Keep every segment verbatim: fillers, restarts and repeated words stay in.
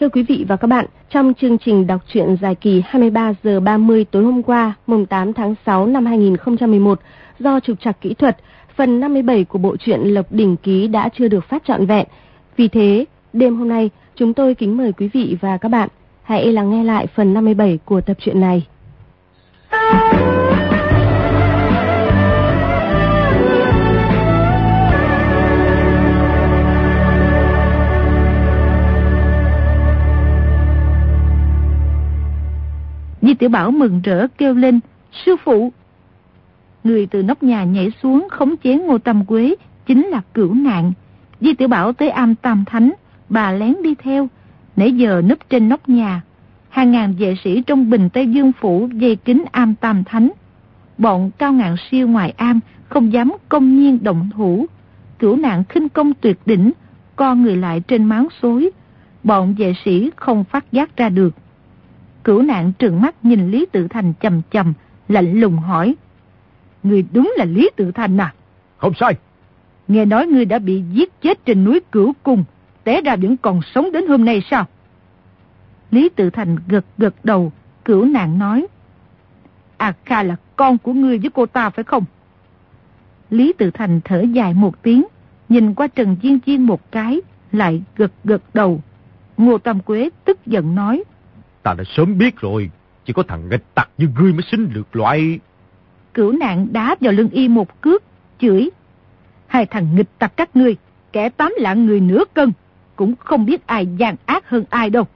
Thưa quý vị và các bạn, trong chương trình đọc truyện dài kỳ hai mươi ba giờ ba mươi tối hôm qua, mùng tám tháng sáu năm hai nghìn không trăm mười một, do trục trặc kỹ thuật, phần năm mươi bảy của bộ truyện Lộc Đỉnh Ký đã chưa được phát trọn vẹn. Vì thế, đêm hôm nay, chúng tôi kính mời quý vị và các bạn hãy lắng nghe lại phần năm mươi bảy của tập truyện này. Di Tiểu Bảo mừng rỡ kêu lên: sư phụ! Người từ nóc nhà nhảy xuống khống chế Ngô Tam Quế chính là Cửu Nạn. Di Tiểu Bảo tới am Tam Thánh, bà lén đi theo, nãy giờ núp trên nóc nhà. Hàng ngàn vệ sĩ trong Bình Tây Dương phủ vây kín am Tam Thánh. Bọn Cao Ngạn Siêu ngoài am không dám công nhiên động thủ. Cửu Nạn khinh công tuyệt đỉnh, co người lại trên máng xối. Bọn vệ sĩ không phát giác ra được. Cửu Nạn trừng mắt nhìn Lý Tự Thành chầm chầm, lạnh lùng hỏi: người đúng là Lý Tự Thành à? Không sai. Nghe nói ngươi đã bị giết chết trên núi Cửu Cung, té ra vẫn còn sống đến hôm nay sao? Lý Tự Thành gật gật đầu. Cửu Nạn nói: A Kha là con của ngươi với cô ta phải không? Lý Tự Thành thở dài một tiếng, nhìn qua Trần Diên Diên một cái, lại gật gật đầu. Ngô Tam Quế tức giận nói: ta đã sớm biết rồi, chỉ có thằng nghịch tặc như ngươi mới sinh được loại. Cửu Nạn đá vào lưng y một cước, chửi: hai thằng nghịch tặc các ngươi, kẻ tám lạng người nửa cân, cũng không biết ai gian ác hơn ai đâu.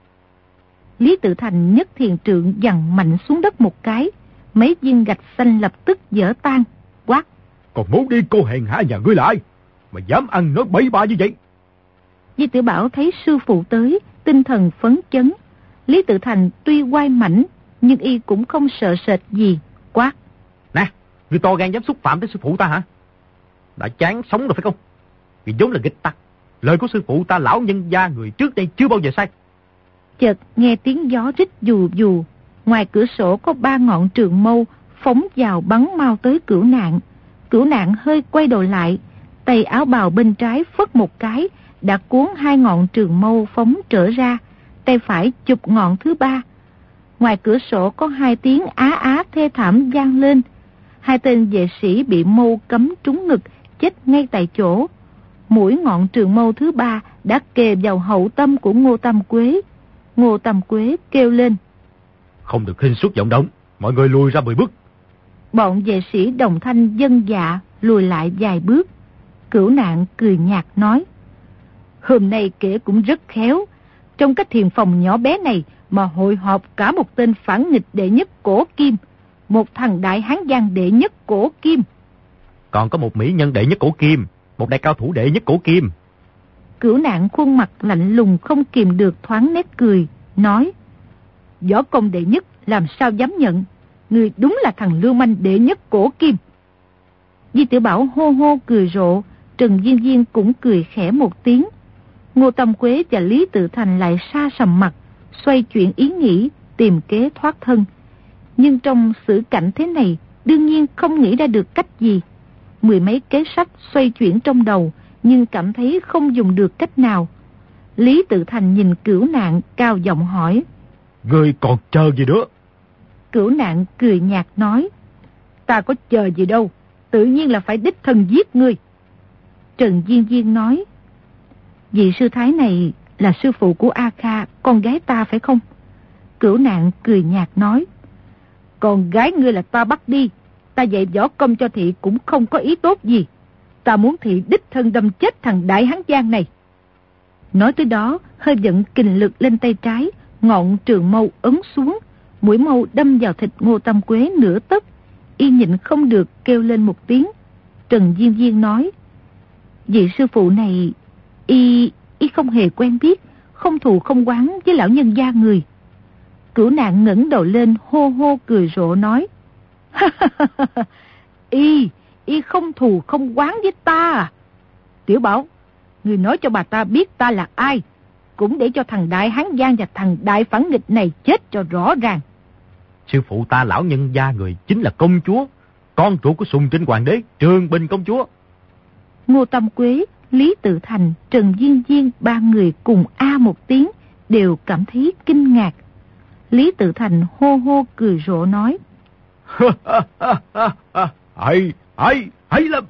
Lý Tự Thành nhất thiền trượng giằng mạnh xuống đất một cái, mấy viên gạch xanh lập tức vỡ tan, quát: còn muốn đi cô hèn hạ nhà ngươi lại, mà dám ăn nói bậy bạ như vậy? Di Tiểu Bảo thấy sư phụ tới, tinh thần phấn chấn. Lý Tự Thành tuy oai mãnh, nhưng y cũng không sợ sệt gì, quát: nè, ngươi to gan dám xúc phạm tới sư phụ ta hả? Đã chán sống rồi phải không? Vì giống là nghịch tặc. Lời của sư phụ ta lão nhân gia người trước đây chưa bao giờ sai. Chợt nghe tiếng gió rít dù dù, ngoài cửa sổ có ba ngọn trường mâu phóng vào bắn mau tới Cửu Nạn. Cửu Nạn hơi quay đầu lại, tay áo bào bên trái phất một cái, đã cuốn hai ngọn trường mâu phóng trở ra, tay phải chụp ngọn thứ ba. Ngoài cửa sổ có hai tiếng á á thê thảm vang lên. Hai tên vệ sĩ bị mâu cắm trúng ngực, chết ngay tại chỗ. Mũi ngọn trường mâu thứ ba đã kề vào hậu tâm của Ngô Tam Quế. Ngô Tam Quế kêu lên: không được khinh suất vọng động, mọi người lùi ra mười bước. Bọn vệ sĩ đồng thanh dân dạ lùi lại vài bước. Cửu Nạn cười nhạt nói: hôm nay kể cũng rất khéo, trong cái thiền phòng nhỏ bé này mà hội họp cả một tên phản nghịch đệ nhất Cổ Kim, một thằng đại hán giang đệ nhất Cổ Kim, còn có một mỹ nhân đệ nhất Cổ Kim, một đại cao thủ đệ nhất Cổ Kim. Cửu Nạn khuôn mặt lạnh lùng không kìm được thoáng nét cười, nói: võ công đệ nhất làm sao dám nhận, người đúng là thằng lưu manh đệ nhất Cổ Kim. Di Tiểu Bảo hô hô cười rộ, Trần Diên Diên cũng cười khẽ một tiếng. Ngô Tam Quế và Lý Tự Thành lại sa sầm mặt, xoay chuyển ý nghĩ, tìm kế thoát thân. Nhưng trong xử cảnh thế này, đương nhiên không nghĩ ra được cách gì. Mười mấy kế sách xoay chuyển trong đầu, nhưng cảm thấy không dùng được cách nào. Lý Tự Thành nhìn Cửu Nạn cao giọng hỏi: ngươi còn chờ gì nữa? Cửu Nạn cười nhạt nói: ta có chờ gì đâu, tự nhiên là phải đích thân giết ngươi. Trần Diên Diên nói: vị sư thái này là sư phụ của A Kha, con gái ta phải không? Cửu Nạn cười nhạt nói: con gái ngươi là ta bắt đi, ta dạy võ công cho thị cũng không có ý tốt gì. Ta muốn thị đích thân đâm chết thằng đại hán giang này. Nói tới đó, hơi vận kình lực lên tay trái, ngọn trường mâu ấn xuống, mũi mâu đâm vào thịt Ngô Tam Quế nửa tấc. Y nhịn không được kêu lên một tiếng. Trần Diên Diên nói: vị sư phụ này, y y không hề quen biết, không thù không oán với lão nhân gia người. Cửu Nạn ngẩng đầu lên hô hô cười rộ nói: y y không thù không oán với ta à? Tiểu Bảo, người nói cho bà ta biết ta là ai, cũng để cho thằng đại hán giang và thằng đại phản nghịch này chết cho rõ ràng. Sư phụ ta lão nhân gia người chính là công chúa, con ruột của Sùng Trinh Hoàng đế, Trường Bình công chúa. Ngô Tam Quế, Lý Tự Thành, Trần Diên Diên ba người cùng a một tiếng, đều cảm thấy kinh ngạc. Lý Tự Thành hô hô cười rộ nói: hay, hay, hay lắm.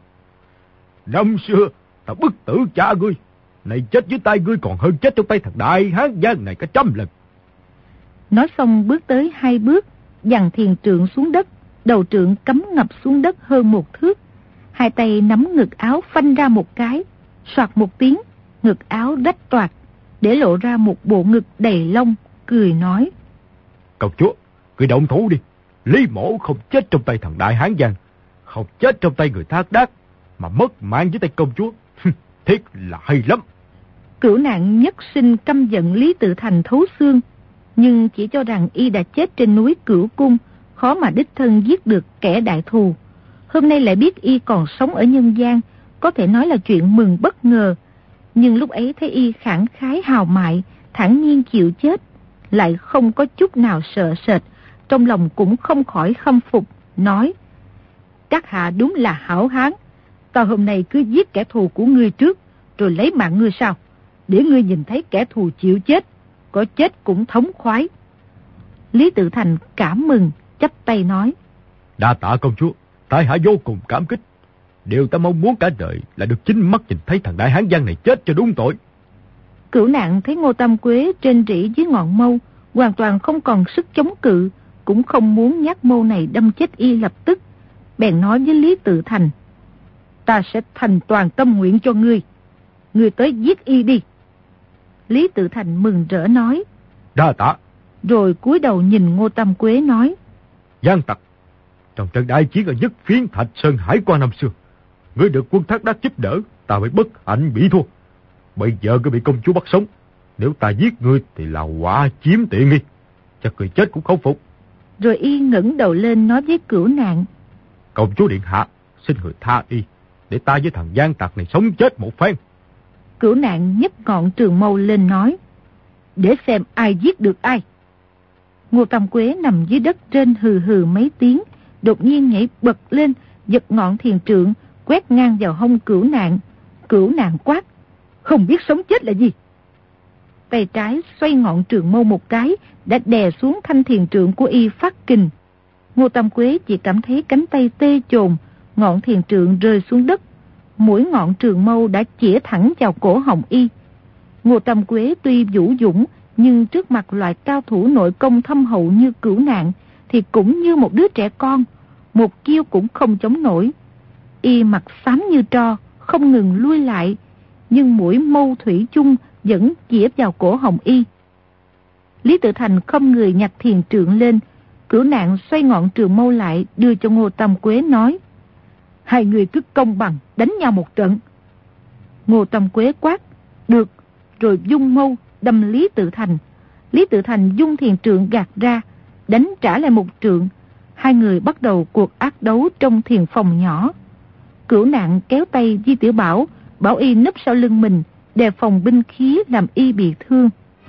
Năm xưa ta bức tử cha ngươi, này chết dưới tay ngươi còn hơn chết trong tay thằng Đại Hán Giang này cả trăm lần. Nói xong bước tới hai bước, giằng thiền trượng xuống đất, đầu trượng cắm ngập xuống đất hơn một thước. Hai tay nắm ngực áo phanh ra một cái, soạt một tiếng, ngực áo rách toạc, để lộ ra một bộ ngực đầy lông, cười nói: Công chúa, ngươi động thủ đi. Lý Mỗ không chết trong tay thằng Đại Hán Giang, không chết trong tay người thác đác, mà mất mạng dưới tay công chúa. Thiết là hay lắm. Cửu Nạn nhất sinh căm giận Lý Tự Thành thấu xương, nhưng chỉ cho rằng y đã chết trên núi Cửu Cung, khó mà đích thân giết được kẻ đại thù. Hôm nay lại biết y còn sống ở nhân gian, có thể nói là chuyện mừng bất ngờ. Nhưng lúc ấy thấy y khẳng khái hào mại, thản nhiên chịu chết, lại không có chút nào sợ sệt, trong lòng cũng không khỏi khâm phục, nói: Các hạ đúng là hảo hán, ta hôm nay cứ giết kẻ thù của ngươi trước, rồi lấy mạng ngươi sau, để ngươi nhìn thấy kẻ thù chịu chết, có chết cũng thống khoái. Lý Tự Thành cảm mừng, chắp tay nói: Đa tạ công chúa, tại hạ vô cùng cảm kích. Điều ta mong muốn cả đời là được chính mắt nhìn thấy thằng Đại Hán Giang này chết cho đúng tội. Cửu Nạn thấy Ngô Tam Quế trên rỉ dưới ngọn mâu, hoàn toàn không còn sức chống cự, cũng không muốn nhát mâu này đâm chết y lập tức, bèn nói với Lý Tự Thành: Ta sẽ thành toàn tâm nguyện cho ngươi, ngươi tới giết y đi. Lý Tự Thành mừng rỡ nói: Đa tạ. Rồi cúi đầu nhìn Ngô Tam Quế nói: Giang tặc, trong trận đại chiến ở nhất phiến Thạch Sơn Hải Quan năm xưa, ngươi được quân thác đác giúp đỡ, ta mới bất hạnh bị thua. Bây giờ ngươi bị công chúa bắt sống, nếu ta giết ngươi thì là quả chiếm tiện nghi, chắc người chết cũng không phục. Rồi y ngẩng đầu lên nói với Cửu Nạn: Công chúa điện hạ, xin người tha y, để ta với thằng Giang tặc này sống chết một phen. Cửu Nạn nhấc ngọn trường mâu lên nói: Để xem ai giết được ai. Ngô Tam Quế nằm dưới đất trên hừ hừ mấy tiếng, đột nhiên nhảy bật lên, giật ngọn thiền trượng quét ngang vào hông Cửu Nạn. Cửu Nạn quát: Không biết sống chết là gì. Tay trái xoay ngọn trường mâu một cái, đã đè xuống thanh thiền trượng của y phát kình. Ngô Tam Quế chỉ cảm thấy cánh tay tê chồn, ngọn thiền trượng rơi xuống đất, mũi ngọn trường mâu đã chĩa thẳng vào cổ họng y. Ngô Tam Quế tuy vũ dũng, nhưng trước mặt loại cao thủ nội công thâm hậu như Cửu Nạn thì cũng như một đứa trẻ con, một chiêu cũng không chống nổi. Y mặt xám như tro, không ngừng lui lại, nhưng mũi mâu thủy chung vẫn chĩa vào cổ họng y. Lý Tự Thành không người nhặt thiền trượng lên, Cửu Nạn xoay ngọn trường mâu lại đưa cho Ngô Tam Quế nói: Hai người cứ công bằng đánh nhau một trận. Ngô Tam Quế quát: Được. Rồi dung mâu đâm Lý Tự Thành. Lý Tự Thành dung thiền trượng gạt ra, đánh trả lại một trượng. Hai người bắt đầu cuộc ác đấu trong thiền phòng nhỏ. Cửu Nạn kéo tay Di Tiểu Bảo, bảo y núp sau lưng mình, đề phòng binh khí làm y bị thương.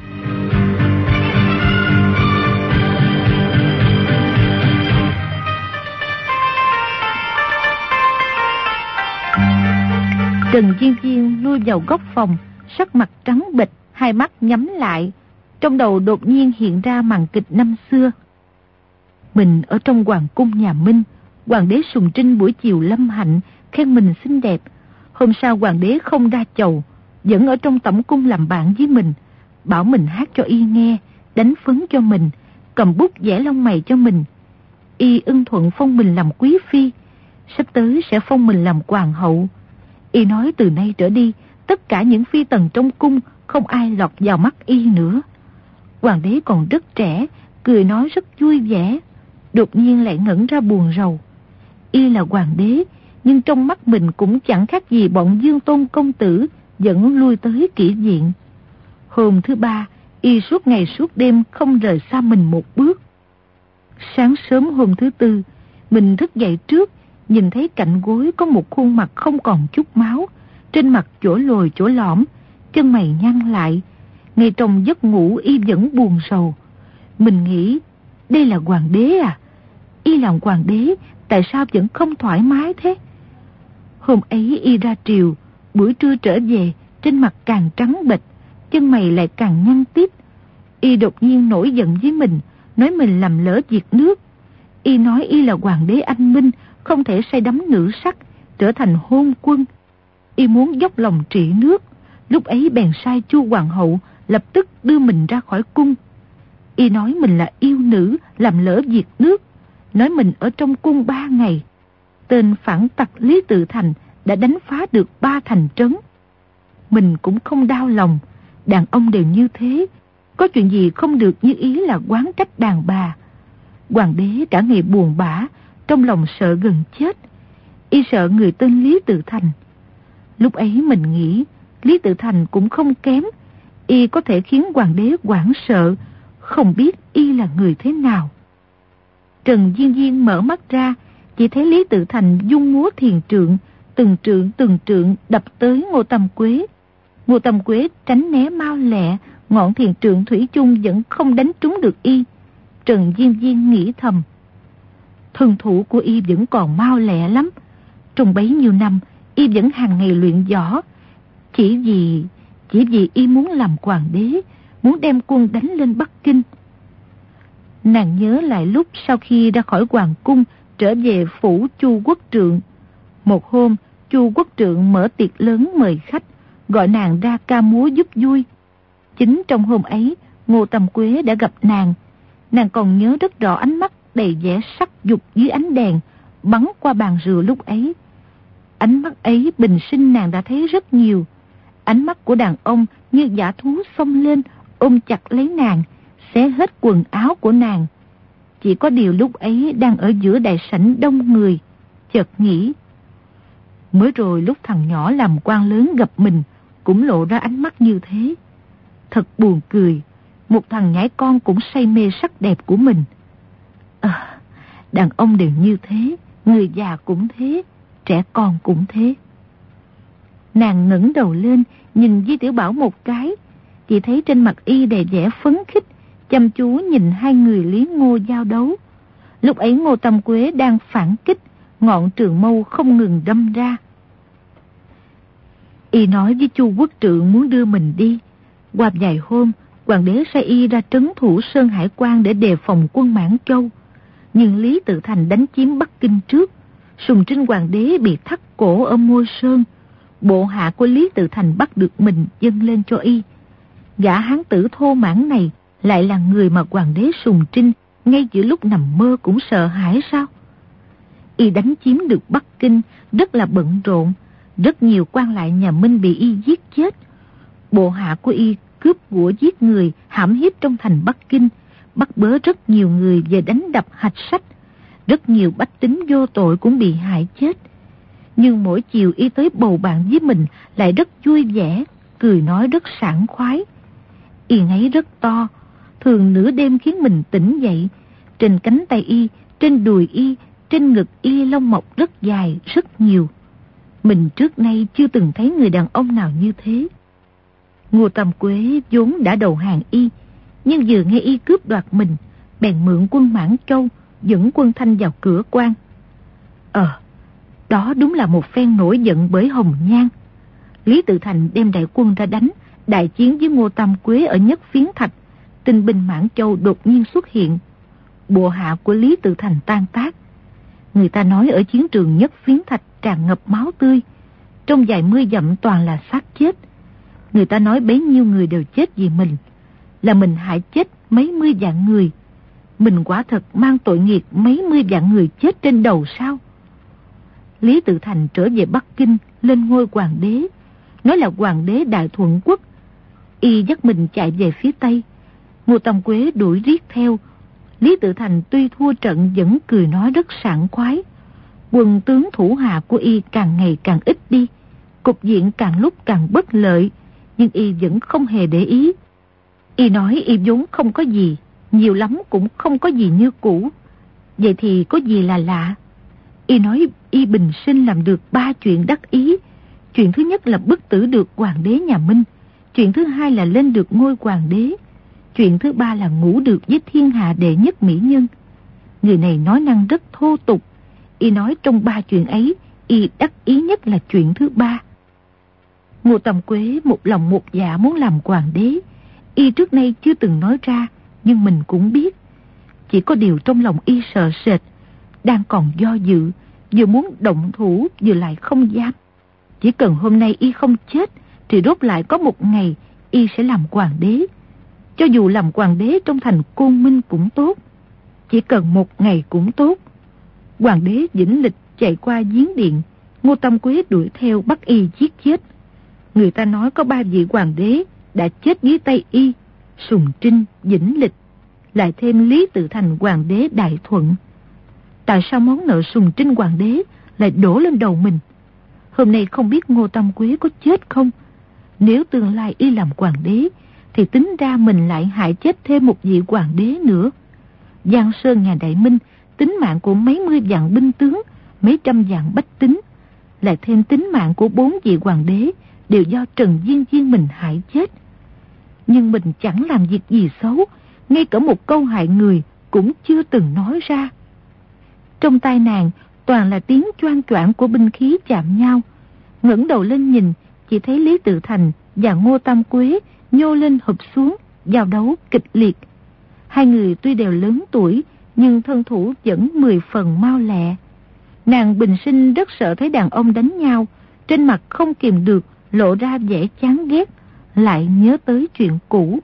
Trần Diên Diên lui vào góc phòng, sắc mặt trắng bệch, hai mắt nhắm lại. Trong đầu đột nhiên hiện ra màn kịch năm xưa. Mình ở trong hoàng cung nhà Minh, hoàng đế Sùng Trinh buổi chiều lâm hạnh, khen mình xinh đẹp. Hôm sau hoàng đế không đa chầu, vẫn ở trong tẩm cung làm bạn với mình, bảo mình hát cho y nghe, đánh phấn cho mình, cầm bút vẽ lông mày cho mình. Y ưng thuận phong mình làm quý phi, sắp tới sẽ phong mình làm hoàng hậu. Y nói từ nay trở đi, tất cả những phi tần trong cung không ai lọt vào mắt y nữa. Hoàng đế còn rất trẻ, cười nói rất vui vẻ, đột nhiên lại ngẩn ra buồn rầu. Y là hoàng đế, nhưng trong mắt mình cũng chẳng khác gì bọn Dương Tôn công tử vẫn lui tới kỷ viện. Hôm thứ ba, y suốt ngày suốt đêm không rời xa mình một bước. Sáng sớm hôm thứ tư, mình thức dậy trước, nhìn thấy cạnh gối có một khuôn mặt không còn chút máu, trên mặt chỗ lồi chỗ lõm, chân mày nhăn lại. Ngay trong giấc ngủ y vẫn buồn rầu. Mình nghĩ, đây là hoàng đế à? Y làm hoàng đế, tại sao vẫn không thoải mái thế? Hôm ấy y ra triều, buổi trưa trở về, trên mặt càng trắng bệch, chân mày lại càng nhăn tít. Y đột nhiên nổi giận với mình, nói mình làm lỡ việc nước. Y nói y là hoàng đế anh minh, không thể say đắm nữ sắc, trở thành hôn quân. Y muốn dốc lòng trị nước. Lúc ấy bèn sai Chu hoàng hậu lập tức đưa mình ra khỏi cung. Y nói mình là yêu nữ, làm lỡ việc nước, nói mình ở trong cung ba ngày. Tên phản tặc Lý Tự Thành đã đánh phá được ba thành trấn. Mình cũng không đau lòng, đàn ông đều như thế, có chuyện gì không được như ý là oán trách đàn bà. Hoàng đế cả ngày buồn bã, trong lòng sợ gần chết. Y sợ người tên Lý Tự Thành. Lúc ấy mình nghĩ Lý Tự Thành cũng không kém, y có thể khiến hoàng đế hoảng sợ, không biết y là người thế nào. Trần Diên Diên mở mắt ra, chỉ thấy Lý Tự Thành dung múa thiền trượng, từng trượng từng trượng đập tới Ngô Tam Quế. Ngô Tam Quế tránh né mau lẹ, ngọn thiền trượng thủy chung vẫn không đánh trúng được y. Trần Diên Diên nghĩ thầm, thân thủ của y vẫn còn mau lẹ lắm. Trong bấy nhiêu năm, y vẫn hàng ngày luyện võ. Chỉ vì, chỉ vì y muốn làm hoàng đế, muốn đem quân đánh lên Bắc Kinh. Nàng nhớ lại lúc sau khi ra khỏi hoàng cung, trở về phủ Chu Quốc Trượng. Một hôm, Chu Quốc Trượng mở tiệc lớn mời khách, gọi nàng ra ca múa giúp vui. Chính trong hôm ấy, Ngô Tam Quế đã gặp nàng. Nàng còn nhớ rất rõ ánh mắt đầy vẻ sắc dục dưới ánh đèn, bắn qua bàn rượu lúc ấy. Ánh mắt ấy bình sinh nàng đã thấy rất nhiều. Ánh mắt của đàn ông như dã thú xông lên, ôm chặt lấy nàng, xé hết quần áo của nàng. Chỉ có điều lúc ấy đang ở giữa đại sảnh đông người, chợt nghĩ, mới rồi lúc thằng nhỏ làm quan lớn gặp mình cũng lộ ra ánh mắt như thế. Thật buồn cười, một thằng nhãi con cũng say mê sắc đẹp của mình. À, đàn ông đều như thế, người già cũng thế, trẻ con cũng thế. Nàng ngẩng đầu lên, nhìn Di Tiểu Bảo một cái, chỉ thấy trên mặt y đầy vẻ phấn khích, chăm chú nhìn hai người Lý Ngô giao đấu. Lúc ấy Ngô Tam Quế đang phản kích, ngọn trường mâu không ngừng đâm ra. Y nói với Chu Quốc Trượng muốn đưa mình đi. Qua vài hôm, hoàng đế sai y ra trấn thủ Sơn Hải Quan để đề phòng quân Mãn Châu. Nhưng Lý Tự Thành đánh chiếm Bắc Kinh trước, Sùng Trinh hoàng đế bị thắt cổ ở Môi Sơn. Bộ hạ của Lý Tự Thành bắt được mình dâng lên cho y. Gã hán tử thô mãn này lại là người mà hoàng đế Sùng Trinh ngay giữa lúc nằm mơ cũng sợ hãi sao? Y đánh chiếm được Bắc Kinh rất là bận rộn, rất nhiều quan lại nhà Minh bị y giết chết. Bộ hạ của y cướp của giết người, hãm hiếp trong thành Bắc Kinh, bắt bớ rất nhiều người về đánh đập hạch sách. Rất nhiều bách tính vô tội cũng bị hại chết. Nhưng mỗi chiều y tới bầu bạn với mình lại rất vui vẻ, cười nói rất sảng khoái. Y ngáy rất to, thường nửa đêm khiến mình tỉnh dậy. Trên cánh tay y, trên đùi y, trên ngực y lông mọc rất dài, rất nhiều. Mình trước nay chưa từng thấy người đàn ông nào như thế. Ngô Tam Quế vốn đã đầu hàng y, nhưng vừa nghe y cướp đoạt mình, bèn mượn quân Mãn Châu dẫn quân Thanh vào cửa quan. Ờ, đó đúng là một phen nổi giận bởi Hồng Nhan. Lý Tự Thành đem đại quân ra đánh, đại chiến với Ngô Tam Quế ở Nhất Phiến Thạch. Tinh binh Mãn Châu đột nhiên xuất hiện. Bộ hạ của Lý Tự Thành tan tác. Người ta nói ở chiến trường Nhất Phiến Thạch tràn ngập máu tươi, trong vài mươi dặm toàn là xác chết. Người ta nói bấy nhiêu người đều chết vì mình, là mình hại chết mấy mươi vạn người. Mình quả thật mang tội nghiệp mấy mươi vạn người chết trên đầu sao? Lý Tự Thành trở về Bắc Kinh, lên ngôi hoàng đế, nói là hoàng đế Đại Thuận Quốc. Y dắt mình chạy về phía Tây. Ngô Tam Quế đuổi riết theo. Lý Tự Thành tuy thua trận vẫn cười nói rất sảng khoái. Quân tướng thủ hạ của y càng ngày càng ít đi, cục diện càng lúc càng bất lợi, nhưng y vẫn không hề để ý. Y nói y vốn không có gì, nhiều lắm cũng không có gì như cũ. Vậy thì có gì là lạ? Y nói y bình sinh làm được ba chuyện đắc ý. Chuyện thứ nhất là bức tử được hoàng đế nhà Minh. Chuyện thứ hai là lên được ngôi hoàng đế. Chuyện thứ ba là ngủ được với thiên hạ đệ nhất mỹ nhân. Người này nói năng rất thô tục. Y nói trong ba chuyện ấy, y đắc ý nhất là chuyện thứ ba. Ngô Tam Quế một lòng một dạ muốn làm hoàng đế. Y trước nay chưa từng nói ra, nhưng mình cũng biết. Chỉ có điều trong lòng Y sợ sệt, đang còn do dự, vừa muốn động thủ vừa lại không dám. Chỉ cần hôm nay Y không chết, thì rốt lại có một ngày Y sẽ làm hoàng đế. Cho dù làm hoàng đế trong thành Côn Minh cũng tốt, chỉ cần một ngày cũng tốt. Hoàng đế Vĩnh Lịch chạy qua giếng điện, Ngô Tam Quế đuổi theo bắt Y giết chết. Người ta nói có ba vị hoàng đế đã chết dưới tay Y: Sùng Trinh, Vĩnh Lịch, lại thêm Lý Tự Thành hoàng đế Đại Thuận. Tại sao món nợ Sùng Trinh hoàng đế lại đổ lên đầu mình? Hôm nay không biết Ngô Tam Quế có chết không? Nếu tương lai Y làm hoàng đế, thì tính ra mình lại hại chết thêm một vị hoàng đế nữa. Giang Sơn nhà Đại Minh, tính mạng của mấy mươi vạn binh tướng, mấy trăm vạn bách tính, lại thêm tính mạng của bốn vị hoàng đế, đều do Trần Viên Viên mình hại chết. Nhưng mình chẳng làm việc gì xấu, ngay cả một câu hại người cũng chưa từng nói ra. Trong tai nàng toàn là tiếng choang choảng của binh khí chạm nhau. Ngẩng đầu lên nhìn, chỉ thấy Lý Tự Thành và Ngô Tam Quế nhô lên hụp xuống, giao đấu kịch liệt. Hai người tuy đều lớn tuổi, nhưng thân thủ vẫn mười phần mau lẹ. Nàng bình sinh rất sợ thấy đàn ông đánh nhau, trên mặt không kìm được lộ ra vẻ chán ghét, lại nhớ tới chuyện cũ.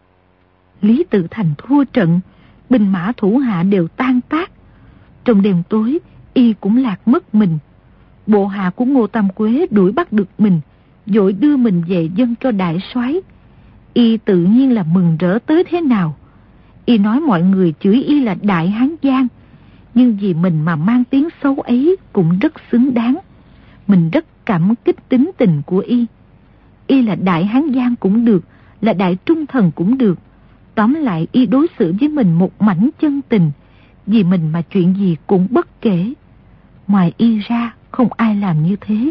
Lý Tự Thành thua trận, binh mã thủ hạ đều tan tác. Trong đêm tối, Y cũng lạc mất mình. Bộ hạ của Ngô Tam Quế đuổi bắt được mình, vội đưa mình về dâng cho đại soái. Y tự nhiên là mừng rỡ tới thế nào. Y nói mọi người chửi Y là Đại Hán Giang, nhưng vì mình mà mang tiếng xấu ấy cũng rất xứng đáng. Mình rất cảm kích tính tình của Y. Y là Đại Hán Giang cũng được, là Đại Trung Thần cũng được. Tóm lại Y đối xử với mình một mảnh chân tình, vì mình mà chuyện gì cũng bất kể. Ngoài Y ra không ai làm như thế.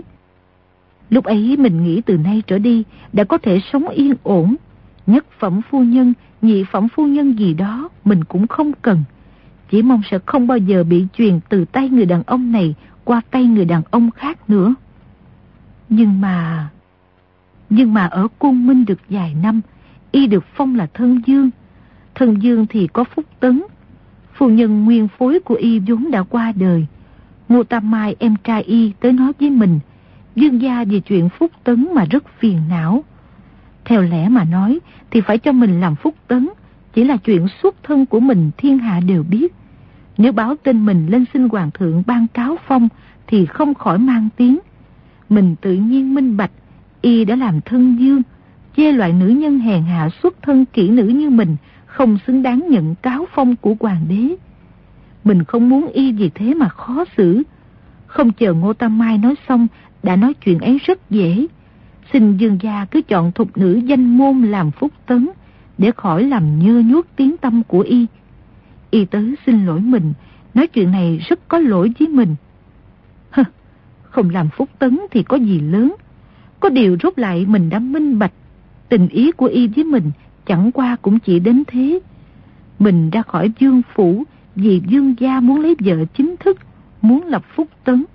Lúc ấy mình nghĩ từ nay trở đi đã có thể sống yên ổn. Nhất phẩm phu nhân, nhị phẩm phu nhân gì đó mình cũng không cần. Chỉ mong sẽ không bao giờ bị truyền từ tay người đàn ông này qua tay người đàn ông khác nữa. Nhưng mà... Nhưng mà ở Côn Minh được vài năm, Y được phong là thân dương. Thân dương thì có Phúc Tấn. Phu nhân nguyên phối của Y vốn đã qua đời. Ngô Tam Mai em trai Y tới nói với mình, Dương gia về chuyện Phúc Tấn mà rất phiền não. Theo lẽ mà nói thì phải cho mình làm Phúc Tấn, chỉ là chuyện xuất thân của mình thiên hạ đều biết. Nếu báo tin mình lên xin hoàng thượng ban cáo phong thì không khỏi mang tiếng. Mình tự nhiên minh bạch, Y đã làm thân dương, chê loại nữ nhân hèn hạ xuất thân kỹ nữ như mình không xứng đáng nhận cáo phong của hoàng đế. Mình không muốn Y vì thế mà khó xử. Không chờ Ngô Tam Mai nói xong, đã nói chuyện ấy rất dễ. Xin Dương gia cứ chọn thục nữ danh môn làm Phúc Tấn, để khỏi làm nhơ nhuốc tiếng tâm của Y. Y tới xin lỗi mình, nói chuyện này rất có lỗi với mình. Hơ, không làm Phúc Tấn thì có gì lớn. Có điều rốt lại mình đã minh bạch, tình ý của Y với mình chẳng qua cũng chỉ đến thế. Mình ra khỏi Dương phủ vì Dương gia muốn lấy vợ chính thức, muốn lập Phúc Tấn.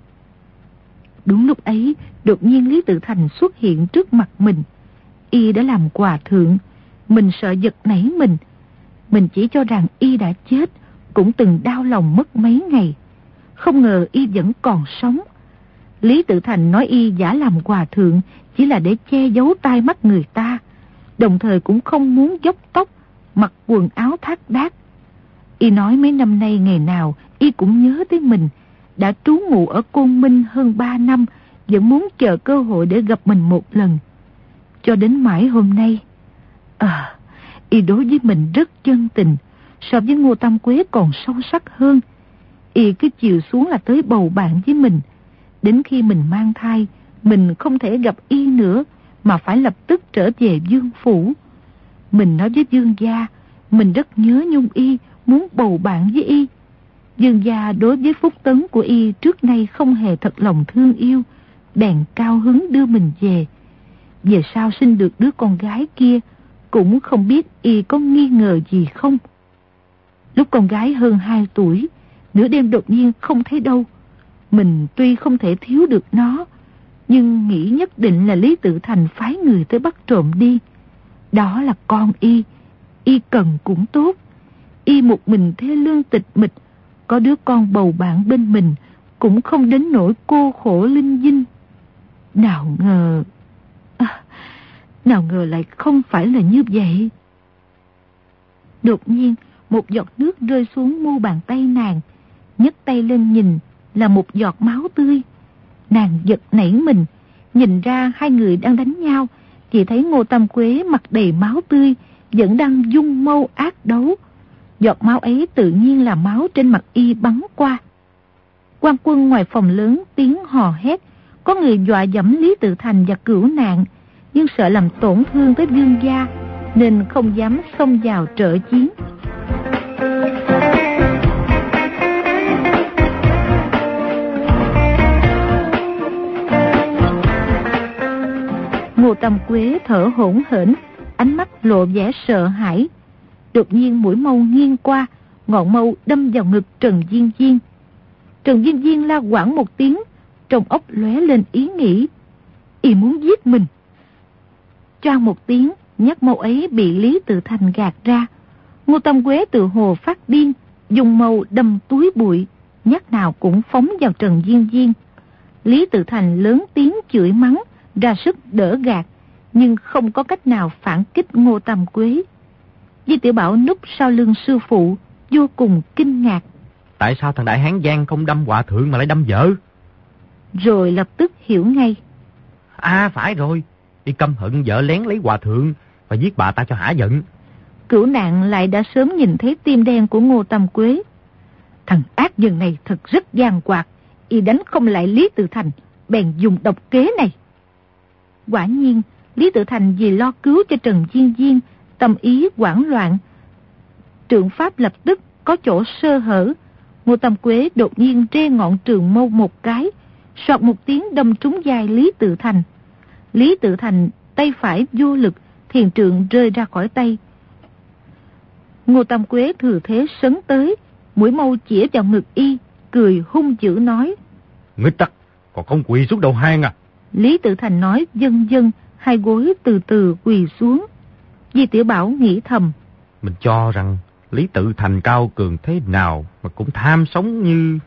Đúng lúc ấy, đột nhiên Lý Tự Thành xuất hiện trước mặt mình. Y đã làm hòa thượng, mình sợ giật nảy mình. Mình chỉ cho rằng Y đã chết, cũng từng đau lòng mất mấy ngày. Không ngờ Y vẫn còn sống. Lý Tự Thành nói Y giả làm hòa thượng chỉ là để che giấu tai mắt người ta, đồng thời cũng không muốn dốc tóc, mặc quần áo thác đác. Y nói mấy năm nay ngày nào Y cũng nhớ tới mình, đã trú ngụ ở Côn Minh hơn ba năm, vẫn muốn chờ cơ hội để gặp mình một lần. Cho đến mãi hôm nay, à, Y đối với mình rất chân tình, so với Ngô Tam Quế còn sâu sắc hơn. Y cứ chiều xuống là tới bầu bạn với mình. Đến khi mình mang thai, mình không thể gặp Y nữa, mà phải lập tức trở về Dương phủ. Mình nói với Dương gia, mình rất nhớ Nhung Y, muốn bầu bạn với Y. Dương gia đối với Phúc Tấn của Y trước nay không hề thật lòng thương yêu, bèn cao hứng đưa mình về. Về sau sinh được đứa con gái kia, cũng không biết Y có nghi ngờ gì không. Lúc con gái hơn hai tuổi, nửa đêm đột nhiên không thấy đâu. Mình tuy không thể thiếu được nó, nhưng nghĩ nhất định là Lý Tự Thành phái người tới bắt trộm đi. Đó là con y. Y cần cũng tốt. Y một mình thê lương tịch mịch, có đứa con bầu bạn bên mình, cũng không đến nỗi cô khổ linh dinh. Nào ngờ... À, nào ngờ lại không phải là như vậy. Đột nhiên, một giọt nước rơi xuống mu bàn tay nàng. Nhấc tay lên nhìn, là một giọt máu tươi. Nàng giật nảy mình, nhìn ra hai người đang đánh nhau, chỉ thấy Ngô Tam Quế mặt đầy máu tươi, vẫn đang dung mâu ác đấu. Giọt máu ấy tự nhiên là máu trên mặt y bắn qua. Quan quân ngoài phòng lớn tiếng hò hét, có người dọa dẫm Lý Tự Thành và Cửu Nạn, nhưng sợ làm tổn thương tới vương gia, nên không dám xông vào trợ chiến. Ngô Tam Quế thở hổn hển, ánh mắt lộ vẻ sợ hãi. Đột nhiên mũi mâu nghiêng qua, ngọn mâu đâm vào ngực Trần Diên Diên. Trần Diên Diên la quảng một tiếng, trong óc lóe lên ý nghĩ, y muốn giết mình. Choang một tiếng, nhát mâu ấy bị Lý Tự Thành gạt ra. Ngô Tam Quế tự hồ phát điên, dùng mâu đâm túi bụi, nhát nào cũng phóng vào Trần Diên Diên. Lý Tự Thành lớn tiếng chửi mắng, ra sức đỡ gạt, nhưng không có cách nào phản kích Ngô Tam Quế. Di Tiểu Bảo núp sau lưng sư phụ, vô cùng kinh ngạc. Tại sao thằng Đại Hán Giang không đâm hòa thượng mà lại đâm vợ? Rồi lập tức hiểu ngay. À phải rồi, y căm hận vợ lén lấy hòa thượng và giết bà ta cho hả giận. Cửu Nạn lại đã sớm nhìn thấy tim đen của Ngô Tam Quế. Thằng ác dân này thật rất gian hoạt, y đánh không lại Lý Tự Thành, bèn dùng độc kế này. Quả nhiên, Lý Tự Thành vì lo cứu cho Trần Diên Diên, tâm ý hoảng loạn. Trượng pháp lập tức có chỗ sơ hở. Ngô Tam Quế đột nhiên rê ngọn trường mâu một cái, soạt một tiếng đâm trúng vai Lý Tự Thành. Lý Tự Thành tay phải vô lực, thiền trượng rơi ra khỏi tay. Ngô Tam Quế thừa thế sấn tới, mũi mâu chĩa vào ngực y, cười hung dữ nói: Nghịch tặc, còn không quỳ xuống đầu hang à? Lý Tự Thành nói dâng dâng, hai gối từ từ quỳ xuống. Di Tiểu Bảo nghĩ thầm: Mình cho rằng Lý Tự Thành cao cường thế nào mà cũng tham sống như...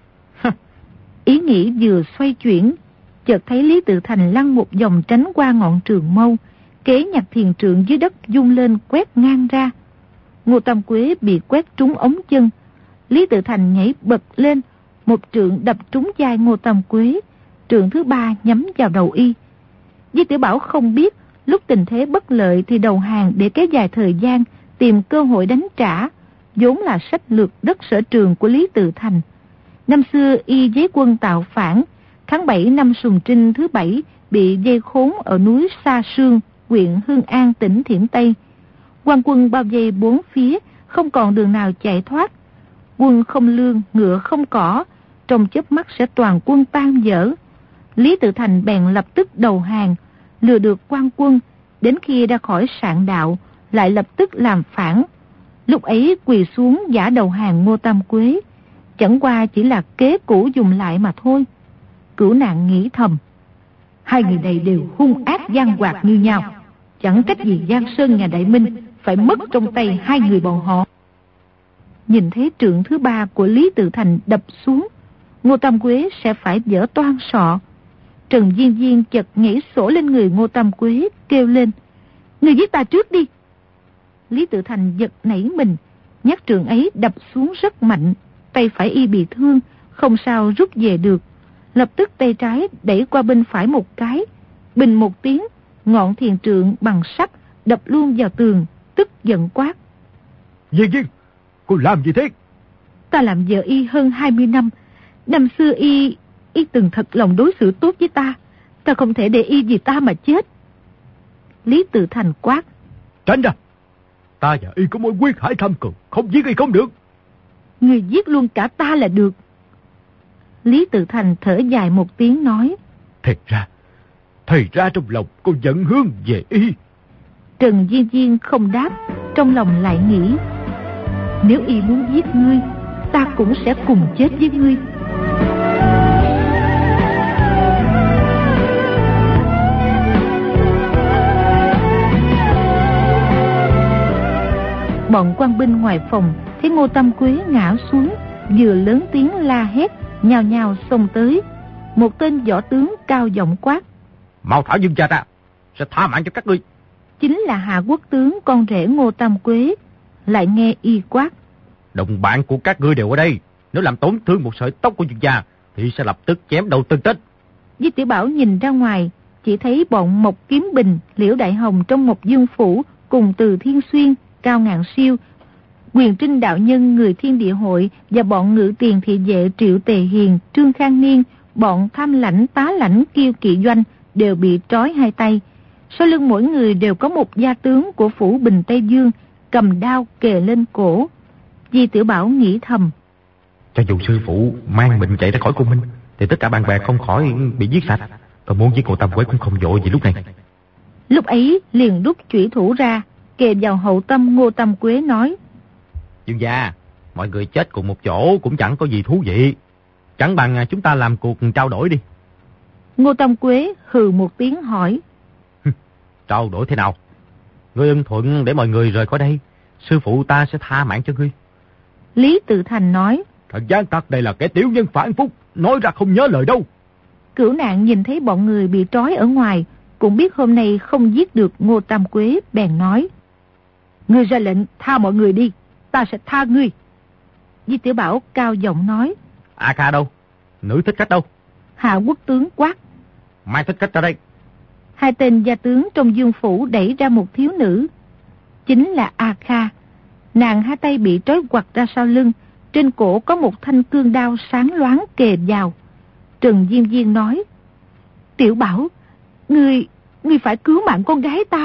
Ý nghĩ vừa xoay chuyển, chợt thấy Lý Tự Thành lăn một vòng tránh qua ngọn trường mâu, kế nhặt thiền trượng dưới đất dung lên quét ngang ra. Ngô Tam Quế bị quét trúng ống chân. Lý Tự Thành nhảy bật lên, một trượng đập trúng vai Ngô Tam Quế, trượng thứ ba nhắm vào đầu y. Di Tiểu Bảo không biết, lúc tình thế bất lợi thì đầu hàng để kéo dài thời gian, tìm cơ hội đánh trả, vốn là sách lược đất sở trường của Lý Tự Thành. Năm xưa y giấy quân tạo phản, tháng bảy năm Sùng Trinh thứ bảy bị vây khốn ở núi Sa Sương, huyện Hương An, tỉnh Thiểm Tây. Quan quân bao vây bốn phía, không còn đường nào chạy thoát. Quân không lương, ngựa không cỏ, trong chớp mắt sẽ toàn quân tan vỡ. Lý Tự Thành bèn lập tức đầu hàng, lừa được quan quân, đến khi ra khỏi sạn đạo, lại lập tức làm phản. Lúc ấy quỳ xuống giả đầu hàng Ngô Tam Quế, chẳng qua chỉ là kế cũ dùng lại mà thôi. Cửu Nạn nghĩ thầm: hai người này đều hung ác gian hoạt như nhau, chẳng cách gì Giang Sơn nhà Đại Minh phải mất trong tay hai người bọn họ. Nhìn thấy trượng thứ ba của Lý Tự Thành đập xuống, Ngô Tam Quế sẽ phải vỡ toang sọ. Trần Diên Diên chợt nhảy sổ lên người Ngô Tam Quế, kêu lên: Người giết ta trước đi. Lý Tự Thành giật nảy mình, nhát trượng ấy đập xuống rất mạnh, tay phải y bị thương, không sao rút về được. Lập tức tay trái đẩy qua bên phải một cái, bình một tiếng, ngọn thiền trượng bằng sắt đập luôn vào tường, tức giận quát: Diên Diên, cô làm gì thế? Ta làm vợ y hơn hai mươi năm, năm xưa y y từng thật lòng đối xử tốt với ta, ta không thể để y vì ta mà chết. Lý Tự Thành quát: Tránh ra, ta và y có mối quyết hải thâm cường, không giết y không được. Người giết luôn cả ta là được. Lý Tự Thành thở dài một tiếng nói: Thật ra, thì ra trong lòng cô giận hương về y. Trần Diên Diên không đáp, trong lòng lại nghĩ: nếu y muốn giết ngươi, ta cũng sẽ cùng chết với ngươi. Bọn quan binh ngoài phòng thấy Ngô Tam Quế ngã xuống, vừa lớn tiếng la hét, nhào nhào xông tới. Một tên võ tướng cao giọng quát: mau thả Dương gia ra, sẽ tha mạng cho các ngươi. Chính là Hạ Quốc tướng con rể Ngô Tam Quế. Lại nghe y quát: đồng bạn của các ngươi đều ở đây, nếu làm tổn thương một sợi tóc của Dương gia thì sẽ lập tức chém đầu tân tích. Di Tiểu Bảo nhìn ra ngoài, chỉ thấy bọn Mộc Kiếm Bình, Liễu Đại Hồng trong Mộc Dương Phủ cùng Từ Thiên Xuyên, Cao Ngạn Siêu, Quyền Trinh đạo nhân người Thiên Địa Hội và bọn Ngự Tiền thị vệ Triệu Tề Hiền, Trương Khang Niên, bọn Tham Lãnh, Tá Lãnh, Kiêu Kỵ Doanh đều bị trói hai tay. Sau lưng mỗi người đều có một gia tướng của phủ Bình Tây Dương cầm đao kề lên cổ. Di Tiểu Bảo nghĩ thầm: cho dù sư phụ mang bệnh chạy ra khỏi cung minh thì tất cả bạn bè không khỏi bị giết sạch. Tôi muốn giết Ngô Tam Quế cũng không vội gì lúc này. Lúc ấy liền rút chủy thủ ra, kề vào hậu tâm Ngô Tam Quế nói: Dương gia, mọi người chết cùng một chỗ cũng chẳng có gì thú vị, chẳng bằng chúng ta làm cuộc trao đổi đi. Ngô Tam Quế hừ một tiếng hỏi: trao đổi thế nào? Ngươi ưng thuận để mọi người rời khỏi đây, sư phụ ta sẽ tha mạng cho ngươi. Lý Tự Thành nói: thật gian tặc đây là kẻ tiểu nhân phản phúc, nói ra không nhớ lời đâu. Cửu Nạn nhìn thấy bọn người bị trói ở ngoài, cũng biết hôm nay không giết được Ngô Tam Quế, bèn nói: ngươi ra lệnh tha mọi người đi, ta sẽ tha ngươi. Di Tiểu Bảo cao giọng nói: A Kha đâu? Nữ thích khách đâu? Hạ Quốc tướng quát: mai thích khách ra đây. Hai tên gia tướng trong Dương Phủ đẩy ra một thiếu nữ, chính là A Kha. Nàng hai tay bị trói quặt ra sau lưng, trên cổ có một thanh cương đao sáng loáng kề vào. Trần Diên Diên nói: Tiểu Bảo, ngươi, ngươi phải cứu mạng con gái ta.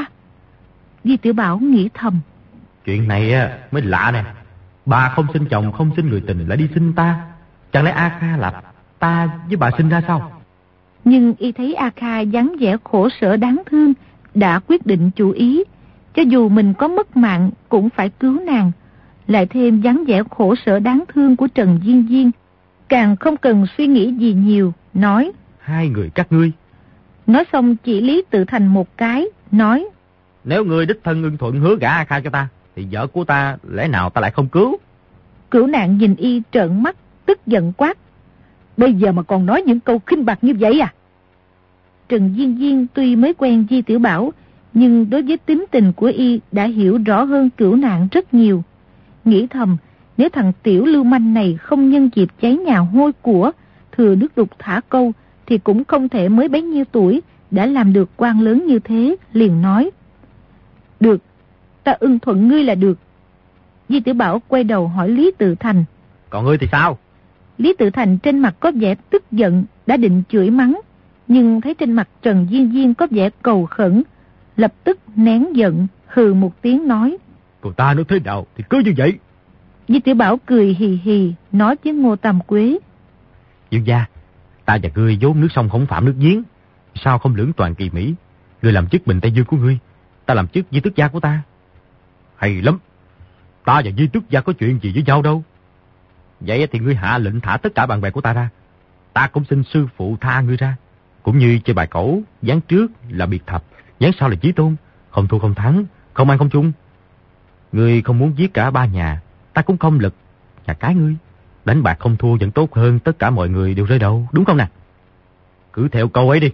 Di Tiểu Bảo nghĩ thầm: chuyện này mới lạ nè, bà không sinh chồng không sinh người tình lại đi sinh ta, chẳng lẽ A Kha là ta với bà sinh ra sao? Nhưng y thấy A Kha dáng vẻ khổ sở đáng thương, đã quyết định chủ ý, cho dù mình có mất mạng cũng phải cứu nàng. Lại thêm dáng vẻ khổ sở đáng thương của Trần Diên Diên, càng không cần suy nghĩ gì nhiều, nói: hai người các ngươi. Nói xong chỉ Lý Tự Thành một cái, nói: nếu ngươi đích thân ưng thuận hứa gả A Kha cho ta, thì vợ của ta lẽ nào ta lại không cứu? Cửu Nạn nhìn y trợn mắt, tức giận quát: bây giờ mà còn nói những câu khinh bạc như vậy à? Trần Diên Diên tuy mới quen Di Tiểu Bảo, nhưng đối với tính tình của y đã hiểu rõ hơn Cửu Nạn rất nhiều. Nghĩ thầm, nếu thằng tiểu lưu manh này không nhân dịp cháy nhà hôi của, thừa nước đục thả câu, thì cũng không thể mới bấy nhiêu tuổi đã làm được quan lớn như thế, liền nói: được, ta ưng thuận ngươi là được. Di Tiểu Bảo quay đầu hỏi Lý Tự Thành: còn ngươi thì sao? Lý Tự Thành trên mặt có vẻ tức giận, đã định chửi mắng, nhưng thấy trên mặt Trần Diên Diên có vẻ cầu khẩn, lập tức nén giận, hừ một tiếng nói: cô ta nói thế nào thì cứ như vậy. Di Tiểu Bảo cười hì hì, nói với Ngô Tam Quế: Dương gia, ta và ngươi vốn nước sông không phạm nước giếng, sao không lưỡng toàn kỳ mỹ? Ngươi làm chức Bình Tây Dương của ngươi, ta làm chức Di Tước gia của ta. Hay lắm, ta và Di Tước gia có chuyện gì với nhau đâu. Vậy thì ngươi hạ lệnh thả tất cả bạn bè của ta ra, ta cũng xin sư phụ tha ngươi ra. Cũng như chơi bài cẩu, ván trước là biệt thập, ván sau là chí tôn, không thua không thắng, không ăn không chung. Ngươi không muốn giết cả ba nhà, ta cũng không lực nhà cái ngươi. Đánh bạc không thua vẫn tốt hơn tất cả mọi người đều rơi đầu, đúng không nè? Cứ theo câu ấy đi.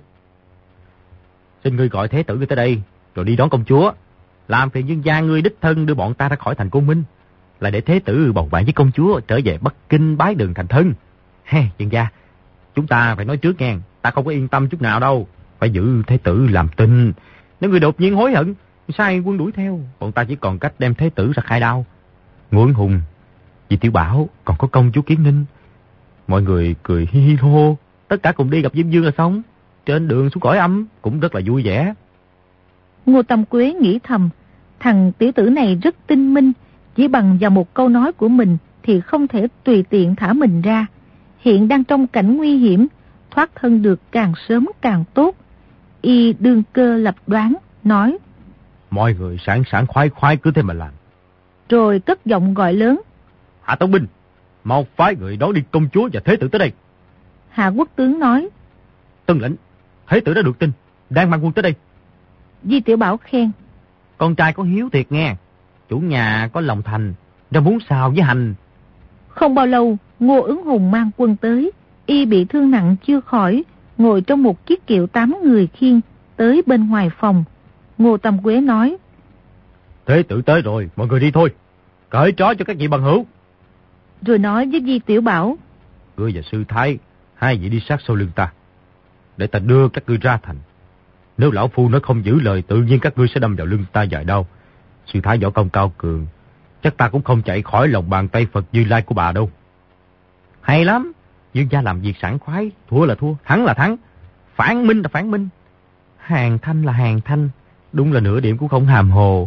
Xin ngươi gọi thế tử ngươi tới đây, rồi đi đón công chúa. Làm phiền Dương gia ngươi đích thân đưa bọn ta ra khỏi thành Côn Minh, là để thế tử bầu bạn với công chúa trở về Bắc Kinh bái đường thành thân. He, Dương gia, chúng ta phải nói trước nghe, ta không có yên tâm chút nào đâu. Phải giữ thế tử làm tin. Nếu người đột nhiên hối hận, sai quân đuổi theo, bọn ta chỉ còn cách đem thế tử ra khai đao. Ngũ Ấn Hùng, Di Tiểu Bảo, còn có công chúa Kiến Ninh. Mọi người cười hi hi hô hô, tất cả cùng đi gặp Diêm Dương là xong. Trên đường xuống cõi âm cũng rất là vui vẻ. Ngô Tam Quế nghĩ thầm, thằng tiểu tử này rất tinh minh, chỉ bằng vào một câu nói của mình thì không thể tùy tiện thả mình ra. Hiện đang trong cảnh nguy hiểm, thoát thân được càng sớm càng tốt. Y đương cơ lập đoán, nói: mọi người sẵn sàng khoái khoái cứ thế mà làm. Rồi cất giọng gọi lớn: Hạ Tông Binh, mau phái người đón đi công chúa và thế tử tới đây. Hạ Quốc tướng nói: Tân lệnh, thế tử đã được tin, đang mang quân tới đây. Di Tiểu Bảo khen: con trai có hiếu thiệt nghe. chủ nhà có lòng thành, ra muốn sao với hành. Không bao lâu, Ngô Ứng Hùng mang quân tới, y bị thương nặng chưa khỏi, ngồi trong một chiếc kiệu tám người khiêng tới bên ngoài phòng. Ngô Tâm Quế nói: Thế tử tới rồi, mọi người đi thôi, cởi trói cho các vị bằng hữu. Rồi nói với Di Tiểu Bảo: Ngươi và sư thái, hai vị đi sát sau lưng ta, để ta đưa các ngươi ra thành. Nếu lão phu nói không giữ lời, tự nhiên các ngươi sẽ đâm vào lưng ta vài đau. Sư thái võ công cao cường, chắc ta cũng không chạy khỏi lòng bàn tay Phật Như Lai của bà đâu. Hay lắm, Dương gia làm việc sảng khoái, thua là thua, thắng là thắng, phản minh là phản minh, hàng thanh là hàng thanh, đúng là nửa điểm cũng không hàm hồ.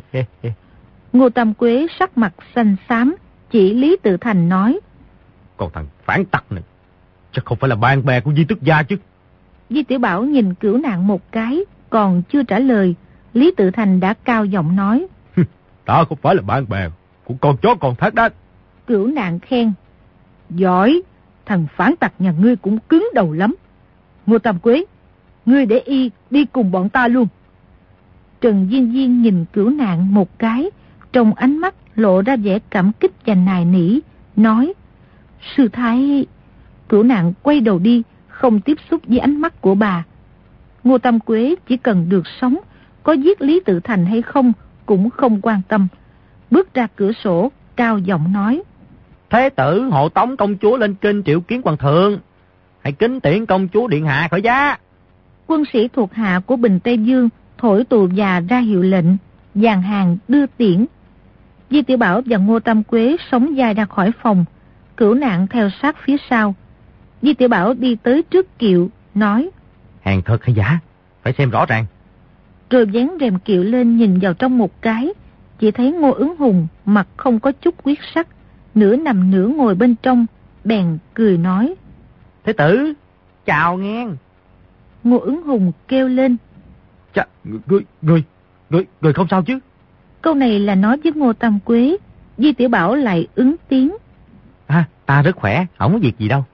Ngô Tam Quế sắc mặt xanh xám, chỉ Lý Tự Thành nói: Còn thằng phản tặc này, chắc không phải là bạn bè của Di Tức gia chứ. Di Tiểu Bảo nhìn Cửu Nạn một cái, còn chưa trả lời, Lý Tự Thành đã cao giọng nói: Ta không phải là bạn bè của con chó con thác đát. Cửu Nạn khen: Giỏi, thằng phản tặc nhà ngươi cũng cứng đầu lắm. Ngô Tam Quế, ngươi để y đi cùng bọn ta luôn. Trần Diên Diên nhìn Cửu Nạn một cái, trong ánh mắt lộ ra vẻ cảm kích và nài nỉ, nói: Sư thái. Cửu Nạn quay đầu đi, không tiếp xúc với ánh mắt của bà. Ngô Tam Quế chỉ cần được sống, có giết Lý Tự Thành hay không cũng không quan tâm. Bước ra cửa sổ, cao giọng nói: Thế tử hộ tống công chúa lên kinh triệu kiến hoàng thượng, hãy kính tiễn công chúa điện hạ khởi giá. Quân sĩ thuộc hạ của Bình Tây Dương thổi tù già ra hiệu lệnh, dàn hàng đưa tiễn. Di Tiểu Bảo và Ngô Tam Quế sóng vai ra khỏi phòng, Cửu Nạn theo sát phía sau. Di Tiểu Bảo đi tới trước kiệu, nói: Hàng thật hay giả, phải xem rõ ràng. Rồi vén rèm kiệu lên nhìn vào trong một cái, chỉ thấy Ngô Ứng Hùng mặt không có chút quyết sắc, nửa nằm nửa ngồi bên trong, bèn cười nói: Thế tử, chào nghe. Ngô Ứng Hùng kêu lên: Chà, ngươi, ngươi, ngươi, ngươi không sao chứ? Câu này là nói với Ngô Tam Quế. Di Tiểu Bảo lại ứng tiếng: À, ta rất khỏe, không có việc gì đâu.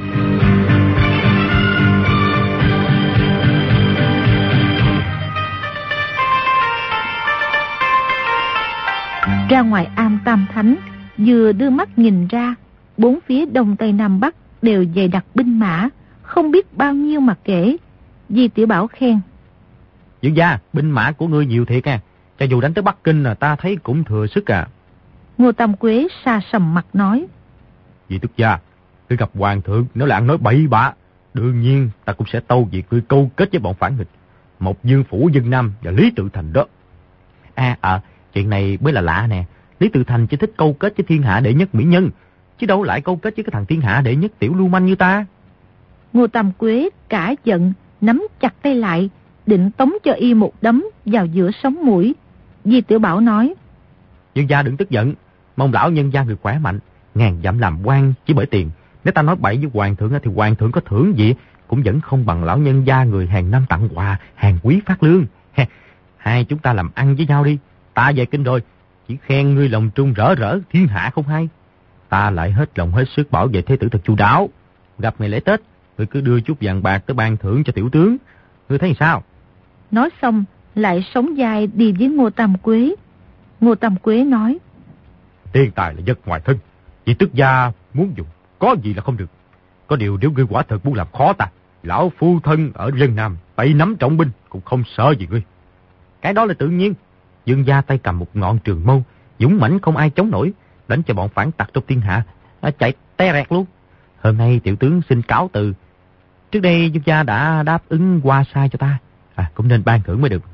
Ra ngoài am Tam Thánh, vừa đưa mắt nhìn ra, bốn phía đông tây nam bắc đều dày đặc binh mã, không biết bao nhiêu mà kể. Di Tiểu Bảo khen: Dương gia, binh mã của ngươi nhiều thiệt à, cho dù đánh tới Bắc Kinh là ta thấy cũng thừa sức à. Ngô Tam Quế sa sầm mặt nói: Di Tức gia, ngươi gặp hoàng thượng nếu là ăn nói bậy bạ, đương nhiên ta cũng sẽ tâu việc ngươi câu kết với bọn phản nghịch, Mộc Dương Phủ Dân Nam và Lý Tự Thành đó. À, à, chuyện này mới là lạ nè. Lý Tự Thành chỉ thích câu kết với thiên hạ đệ nhất mỹ nhân, chứ đâu lại câu kết với cái thằng thiên hạ đệ nhất tiểu lưu manh như ta. Ngô Tam Quế cả giận, nắm chặt tay lại, định tống cho y một đấm vào giữa sống mũi. Di Tiểu Bảo nói: Dương gia đừng tức giận, mong lão nhân gia người khỏe mạnh, ngàn dặm làm quan chỉ bởi tiền. Nếu ta nói bậy với hoàng thượng thì hoàng thượng có thưởng gì cũng vẫn không bằng lão nhân gia người hàng năm tặng quà, hàng quý phát lương. Hai chúng ta làm ăn với nhau đi. Ta về kinh rồi, chỉ khen ngươi lòng trung rỡ rỡ, thiên hạ không hay. Ta lại hết lòng hết sức bảo vệ thế tử thật chu đáo. Gặp ngày lễ Tết, ngươi cứ đưa chút vàng bạc tới ban thưởng cho tiểu tướng. Ngươi thấy sao? Nói xong, lại sóng vai đi với Ngô Tam Quế. Ngô Tam Quế nói: Tiền tài là vật ngoài thân, Di Tức gia muốn dùng, có gì là không được. Có điều nếu ngươi quả thật muốn làm khó ta, lão phu thân ở Dân Nam, tay nắm trọng binh, cũng không sợ gì ngươi. Cái đó là tự nhiên. Dương gia tay cầm một ngọn trường mâu, dũng mãnh không ai chống nổi, đánh cho bọn phản tặc trong thiên hạ chạy té rẹt luôn. Hôm nay tiểu tướng xin cáo từ. Trước đây Dương gia đã đáp ứng qua sai cho ta, à, cũng nên ban thưởng mới được.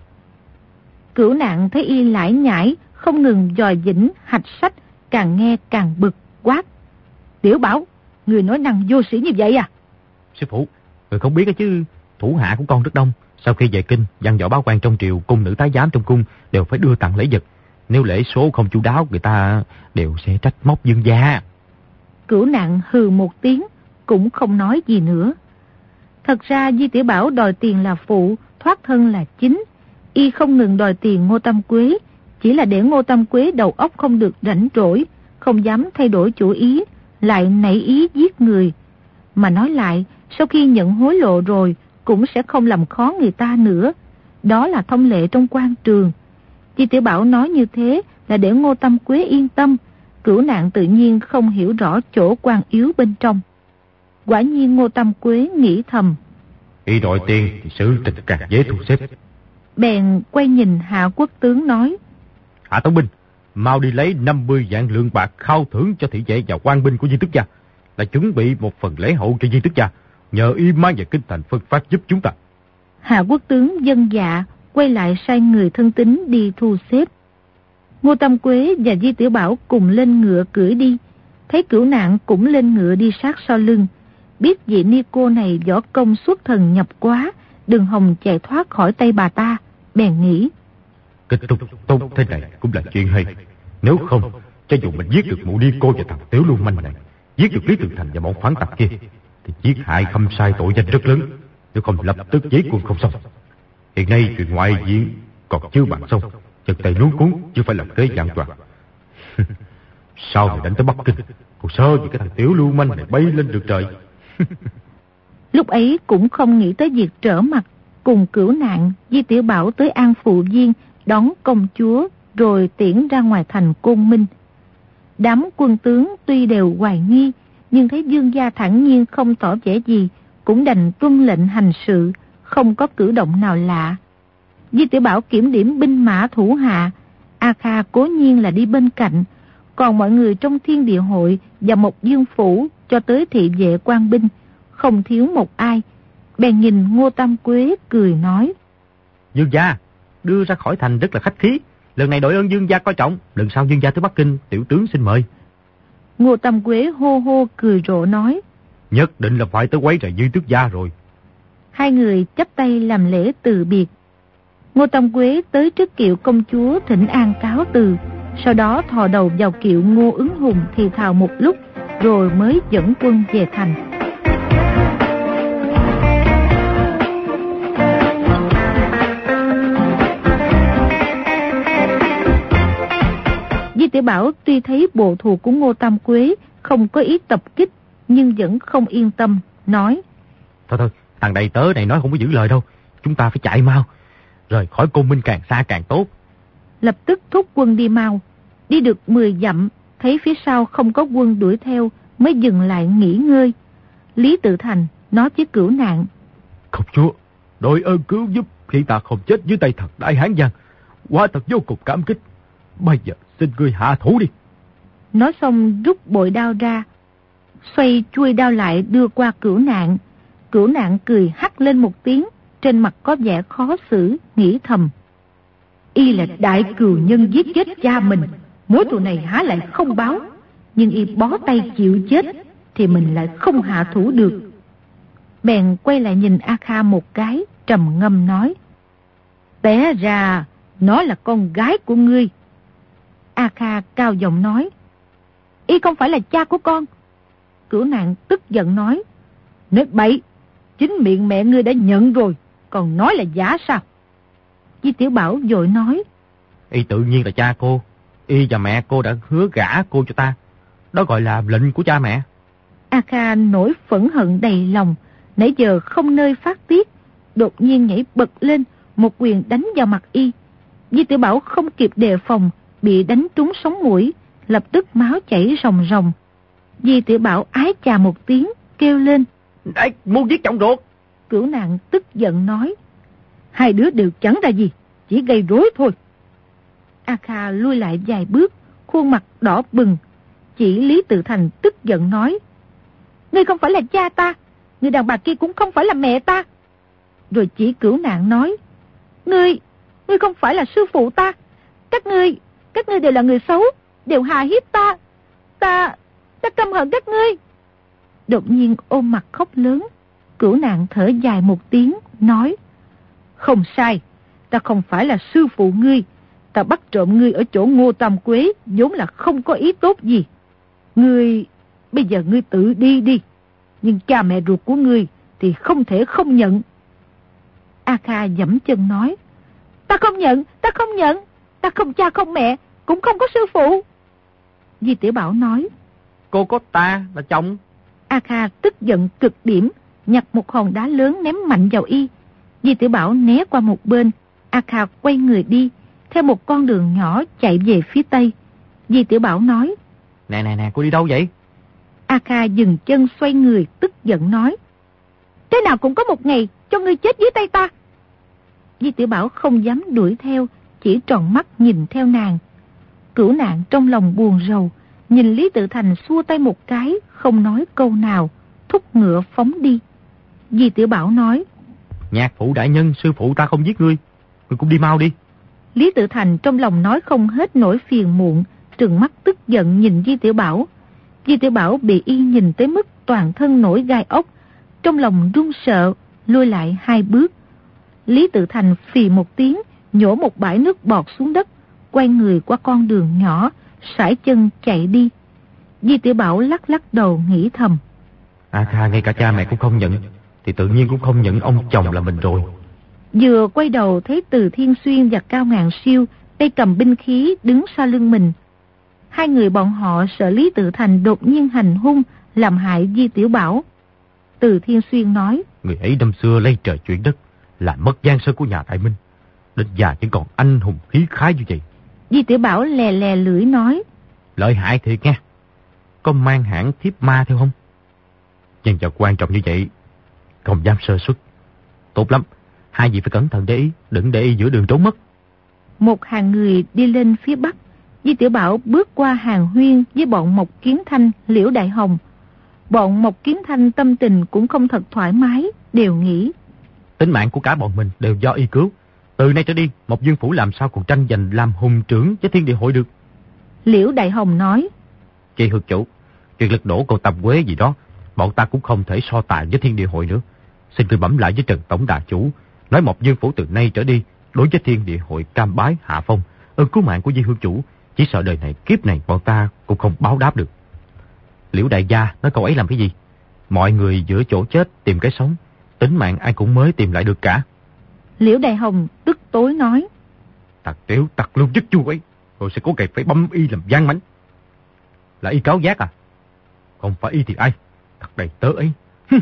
Cửu Nạn thấy y lải nhải, không ngừng dò dĩnh hạch sách, càng nghe càng bực, quát: Tiểu Bảo, người nói năng vô sĩ như vậy à? Sư phụ, người không biết đó chứ, thủ hạ của con rất đông. Sau khi về kinh, văn võ báo quan trong triều, cung nữ thái giám trong cung đều phải đưa tặng lễ vật. Nếu lễ số không chu đáo, người ta đều sẽ trách móc Dương gia. Cửu Nạn hừ một tiếng, cũng không nói gì nữa. Thật ra Di Tiểu Bảo đòi tiền là phụ, thoát thân là chính. Y không ngừng đòi tiền Ngô Tam Quế, chỉ là để Ngô Tam Quế đầu óc không được rảnh rỗi, không dám thay đổi chủ ý, lại nảy ý giết người. Mà nói lại, sau khi nhận hối lộ rồi, cũng sẽ không làm khó người ta nữa. Đó là thông lệ trong quan trường. Di Tiểu Bảo nói như thế là để Ngô Tâm Quế yên tâm. Cửu Nạn tự nhiên không hiểu rõ chỗ quan yếu bên trong. Quả nhiên Ngô Tâm Quế nghĩ thầm, y đòi tiền thì sự tình càng dễ thu xếp. Bèn quay nhìn Hạ Quốc tướng nói, Hạ Tống binh, mau đi lấy năm mươi vạn lượng bạc khao thưởng cho thị vệ và quan binh của Di Tức gia, là chuẩn bị một phần lễ hậu cho Di Tức gia, nhờ y mang về kinh thành phân phát giúp chúng ta. Hạ Quốc tướng dân dạ, quay lại sai người thân tín đi thu xếp. Ngô Tâm Quế và Di Tiểu Bảo cùng lên ngựa cưỡi đi, thấy Cửu Nạn cũng lên ngựa đi sát sau lưng. Biết vị ni cô này võ công xuất thần nhập quá, đừng hòng chạy thoát khỏi tay bà ta, bèn nghĩ, kết thúc tốt thế này cũng là chuyện hay. Nếu không, cho dù mình giết được mụ ni cô và thằng Tiểu Lưu Manh này, giết được Lý Tường Thành và bọn phản tặc kia, thì giết hại Khâm Sai tội danh rất lớn, nếu không lập tức giấy quân không xong. Hiện nay chuyện ngoại diện còn chưa bàn xong, chân tay luống cuốn chứ phải làm kế vạn toàn. Sau này đánh tới Bắc Kinh, còn sơ vì cái thằng Tiểu Lưu Manh này bay lên được trời. Lúc ấy cũng không nghĩ tới việc trở mặt, cùng Cửu Nạn, Di Tiểu Bảo tới An Phụ Viên đón công chúa, rồi tiễn ra ngoài thành Côn Minh. Đám quân tướng tuy đều hoài nghi, nhưng thấy Dương gia thản nhiên không tỏ vẻ gì, cũng đành tuân lệnh hành sự, không có cử động nào lạ. Di Tiểu Bảo kiểm điểm binh mã thủ hạ, A Kha cố nhiên là đi bên cạnh, còn mọi người trong Thiên Địa Hội và Mộc Dương Phủ cho tới thị vệ quan binh, không thiếu một ai. Bèn nhìn Ngô Tam Quế cười nói, Dương gia đưa ra khỏi thành rất là khách khí, lần này đội ơn Dương gia coi trọng, lần sau Dương gia tới Bắc Kinh, tiểu tướng xin mời. Ngô Tam Quế hô hô cười rộ nói, nhất định là phải tới quấy rầy Di Tước gia rồi. Hai người chắp tay làm lễ từ biệt. Ngô Tam Quế tới trước kiệu công chúa thỉnh an cáo từ, sau đó thò đầu vào kiệu Ngô Ứng Hùng thì thào một lúc, rồi mới dẫn quân về thành. Di Tiểu Bảo tuy thấy bộ thù của Ngô Tam Quế không có ý tập kích, nhưng vẫn không yên tâm, nói, Thôi thôi, thằng đầy tớ này nói không có giữ lời đâu, chúng ta phải chạy mau, rời khỏi Côn Minh càng xa càng tốt. Lập tức thúc quân đi mau. Đi được mười dặm, thấy phía sau không có quân đuổi theo, mới dừng lại nghỉ ngơi. Lý Tự Thành nói với Cửu Nạn, Công chúa, đội ơn cứu giúp khiến ta không chết dưới tay thật Đại Hán Giang, quá thật vô cùng cảm kích. Bây giờ xin ngươi hạ thủ đi. Nói xong rút bội đao ra, xoay chuôi đao lại đưa qua Cửu Nạn. Cửu Nạn cười hắt lên một tiếng, trên mặt có vẻ khó xử, nghĩ thầm, y là đại cừu nhân giết chết cha mình, mối thù này há lại không báo, nhưng y bó tay chịu chết thì mình lại không hạ thủ được. Bèn quay lại nhìn A Kha một cái, trầm ngâm nói, té ra nó là con gái của ngươi. A Kha cao giọng nói, y không phải là cha của con. Cửu Nạn tức giận nói, nói bậy, chính miệng mẹ ngươi đã nhận rồi, còn nói là giả sao? Di Tiểu Bảo vội nói, Y tự nhiên là cha cô, y và mẹ cô đã hứa gả cô cho ta, đó gọi là lệnh của cha mẹ. A Kha nổi phẫn hận đầy lòng, nãy giờ không nơi phát tiết, đột nhiên nhảy bật lên, một quyền đánh vào mặt y. Di Tiểu Bảo không kịp đề phòng, bị đánh trúng sống mũi, lập tức máu chảy ròng ròng. Di Tiểu Bảo ái chà một tiếng, kêu lên, Đấy, muốn giết chồng ruột. Cửu Nạn tức giận nói, hai đứa đều chẳng ra gì, chỉ gây rối thôi. A Kha lui lại vài bước, khuôn mặt đỏ bừng. Chỉ Lý Tự Thành tức giận nói, ngươi không phải là cha ta, người đàn bà kia cũng không phải là mẹ ta. Rồi chỉ Cửu Nạn nói, ngươi, ngươi không phải là sư phụ ta, các ngươi, các ngươi đều là người xấu, đều hà hiếp ta, ta, ta căm hận các ngươi. Đột nhiên ôm mặt khóc lớn. Cửu Nạn thở dài một tiếng, nói, không sai, ta không phải là sư phụ ngươi, ta bắt trộm ngươi ở chỗ Ngô Tam Quế, vốn là không có ý tốt gì. Ngươi, bây giờ ngươi tự đi đi, nhưng cha mẹ ruột của ngươi thì không thể không nhận. A Kha giẫm chân nói, ta không nhận, ta không nhận, ta không cha không mẹ, cũng không có sư phụ. Di Tiểu Bảo nói, Cô có ta là chồng. A Kha tức giận cực điểm, nhặt một hòn đá lớn ném mạnh vào y. Di Tiểu Bảo né qua một bên, A Kha quay người đi, theo một con đường nhỏ chạy về phía tây. Di Tiểu Bảo nói: Nè nè nè, cô đi đâu vậy? A Kha dừng chân xoay người, tức giận nói: Thế nào cũng có một ngày cho ngươi chết dưới tay ta. Di Tiểu Bảo không dám đuổi theo, chỉ tròn mắt nhìn theo nàng. Cửu Nạn trong lòng buồn rầu, nhìn Lý Tự Thành xua tay một cái, không nói câu nào, thúc ngựa phóng đi. Di Tiểu Bảo nói: Nhạc phụ đại nhân, sư phụ ta không giết ngươi, ngươi cũng đi mau đi. Lý Tự Thành trong lòng nói không hết nỗi phiền muộn, trừng mắt tức giận nhìn Di Tiểu Bảo. Di Tiểu Bảo bị y nhìn tới mức toàn thân nổi gai ốc, trong lòng run sợ, lùi lại hai bước. Lý Tự Thành phì một tiếng, nhổ một bãi nước bọt xuống đất, quay người qua con đường nhỏ, sải chân chạy đi. Di Tiểu Bảo lắc lắc đầu nghĩ thầm: A Kha ngay cả cha mẹ cũng không nhận, thì tự nhiên cũng không nhận ông chồng là mình rồi. Vừa quay đầu thấy Từ Thiên Xuyên và Cao Ngàn Siêu tay cầm binh khí đứng sau lưng mình. Hai người bọn họ sợ Lý Tự Thành đột nhiên hành hung, làm hại Di Tiểu Bảo. Từ Thiên Xuyên nói: Người ấy năm xưa lấy trời chuyển đất, làm mất giang sơn của nhà Đại Minh, đến già vẫn còn anh hùng khí khái như vậy. Di Tiểu Bảo lè lè lưỡi nói: Lợi hại thiệt nha. Có mang hãng thiếp ma theo không? Nhân vật quan trọng như vậy, không dám sơ suất. Tốt lắm, hai vị phải cẩn thận để ý, đừng để ý giữa đường trốn mất. Một hàng người đi lên phía bắc. Di Tiểu Bảo bước qua hàng huyên với bọn Mộc Kiến Thanh, Liễu Đại Hồng. Bọn Mộc Kiến Thanh tâm tình cũng không thật thoải mái, đều nghĩ: Tính mạng của cả bọn mình đều do y cứu. Từ nay trở đi, Mộc Dương Phủ làm sao còn tranh giành làm hùng trưởng với Thiên Địa Hội được. Liễu Đại Hồng nói: Chị Hương chủ, chuyện lật đổ cầu Tam Quế gì đó, bọn ta cũng không thể so tài với Thiên Địa Hội nữa. Xin tôi bẩm lại với Trần Tổng Đà Chủ, nói Mộc Dương Phủ từ nay trở đi, đối với Thiên Địa Hội cam bái hạ phong, ơn cứu mạng của Di Hương chủ, chỉ sợ đời này kiếp này bọn ta cũng không báo đáp được. Liễu đại gia nói câu ấy làm cái gì? Mọi người giữa chỗ chết tìm cái sống, tính mạng ai cũng mới tìm lại được cả. Liễu Đại Hồng tức tối nói: Tặc tiểu tặc luôn dứt chu ấy, rồi sẽ có kẻ phải băm y làm gian mánh. Là y cáo giác à? Không phải y thì ai? Thật đầy tớ ấy.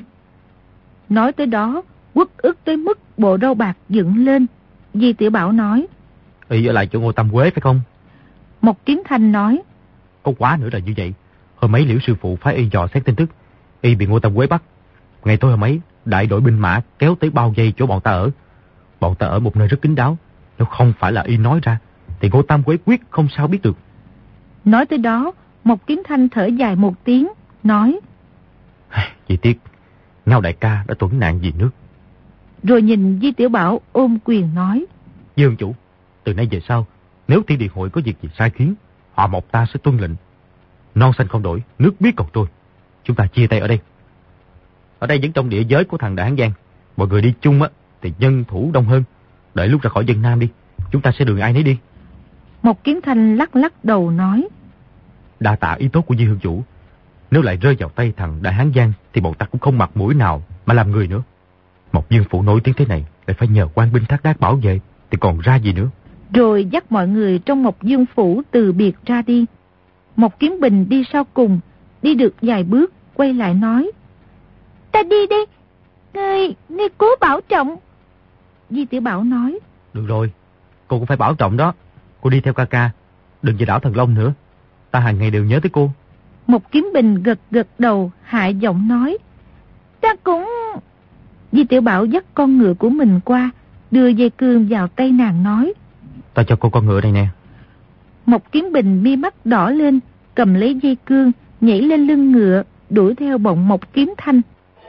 Nói tới đó, uất ức tới mức bộ râu bạc dựng lên. Di Tiểu Bảo nói: Y ở lại chỗ Ngô Tam Quế phải không? Mộc Kiến Thanh nói: Có quá nữa là như vậy. Hôm ấy Liễu sư phụ phái y dò xét tin tức, y bị Ngô Tam Quế bắt. Ngày tối hôm ấy, đại đội binh mã kéo tới bao vây chỗ bọn ta ở. Bọn ta ở một nơi rất kín đáo, nếu không phải là y nói ra, thì Ngô Tam Quế quyết không sao biết được. Nói tới đó, Mộc Kiến Thanh thở dài một tiếng, nói: Chỉ tiếc, Ngao đại ca đã tuẫn nạn vì nước. Rồi nhìn Di Tiểu Bảo ôm quyền nói: Dương chủ, từ nay về sau, nếu Thiên Địa Hội có việc gì sai khiến, họ Mộc ta sẽ tuân lệnh. Non xanh không đổi, nước biết còn trôi. Chúng ta chia tay ở đây. Ở đây vẫn trong địa giới của thằng Đại Hán Giang. Mọi người đi chung á thì nhân thủ đông hơn. Đợi lúc ra khỏi dân Nam đi, chúng ta sẽ đường ai nấy đi. Mộc Kiến Thanh lắc lắc đầu nói: Đa tạ ý tốt của Di Hương chủ. Nếu lại rơi vào tay thằng Đại Hán Giang thì bọn ta cũng không mặt mũi nào mà làm người nữa. Mộc Dương Phủ nổi tiếng thế này, lại phải nhờ quan binh thác đác bảo vệ, thì còn ra gì nữa. Rồi dắt mọi người trong Mộc Dương Phủ từ biệt ra đi. Mộc Kiến Bình đi sau cùng, đi được vài bước, quay lại nói: Ta đi đi, ngươi, ngươi cố bảo trọng. Di Tiểu Bảo nói: Được rồi, cô cũng phải bảo trọng đó. Cô đi theo ca ca, đừng về đảo Thần Long nữa. Ta hàng ngày đều nhớ tới cô. Mộc Kiếm Bình gật gật đầu, hạ giọng nói: Ta cũng... Di Tiểu Bảo dắt con ngựa của mình qua, đưa dây cương vào tay nàng nói: Ta cho cô con ngựa đây nè. Mộc Kiếm Bình mi mắt đỏ lên, cầm lấy dây cương, nhảy lên lưng ngựa, đuổi theo bọn Mộc Kiếm Thanh.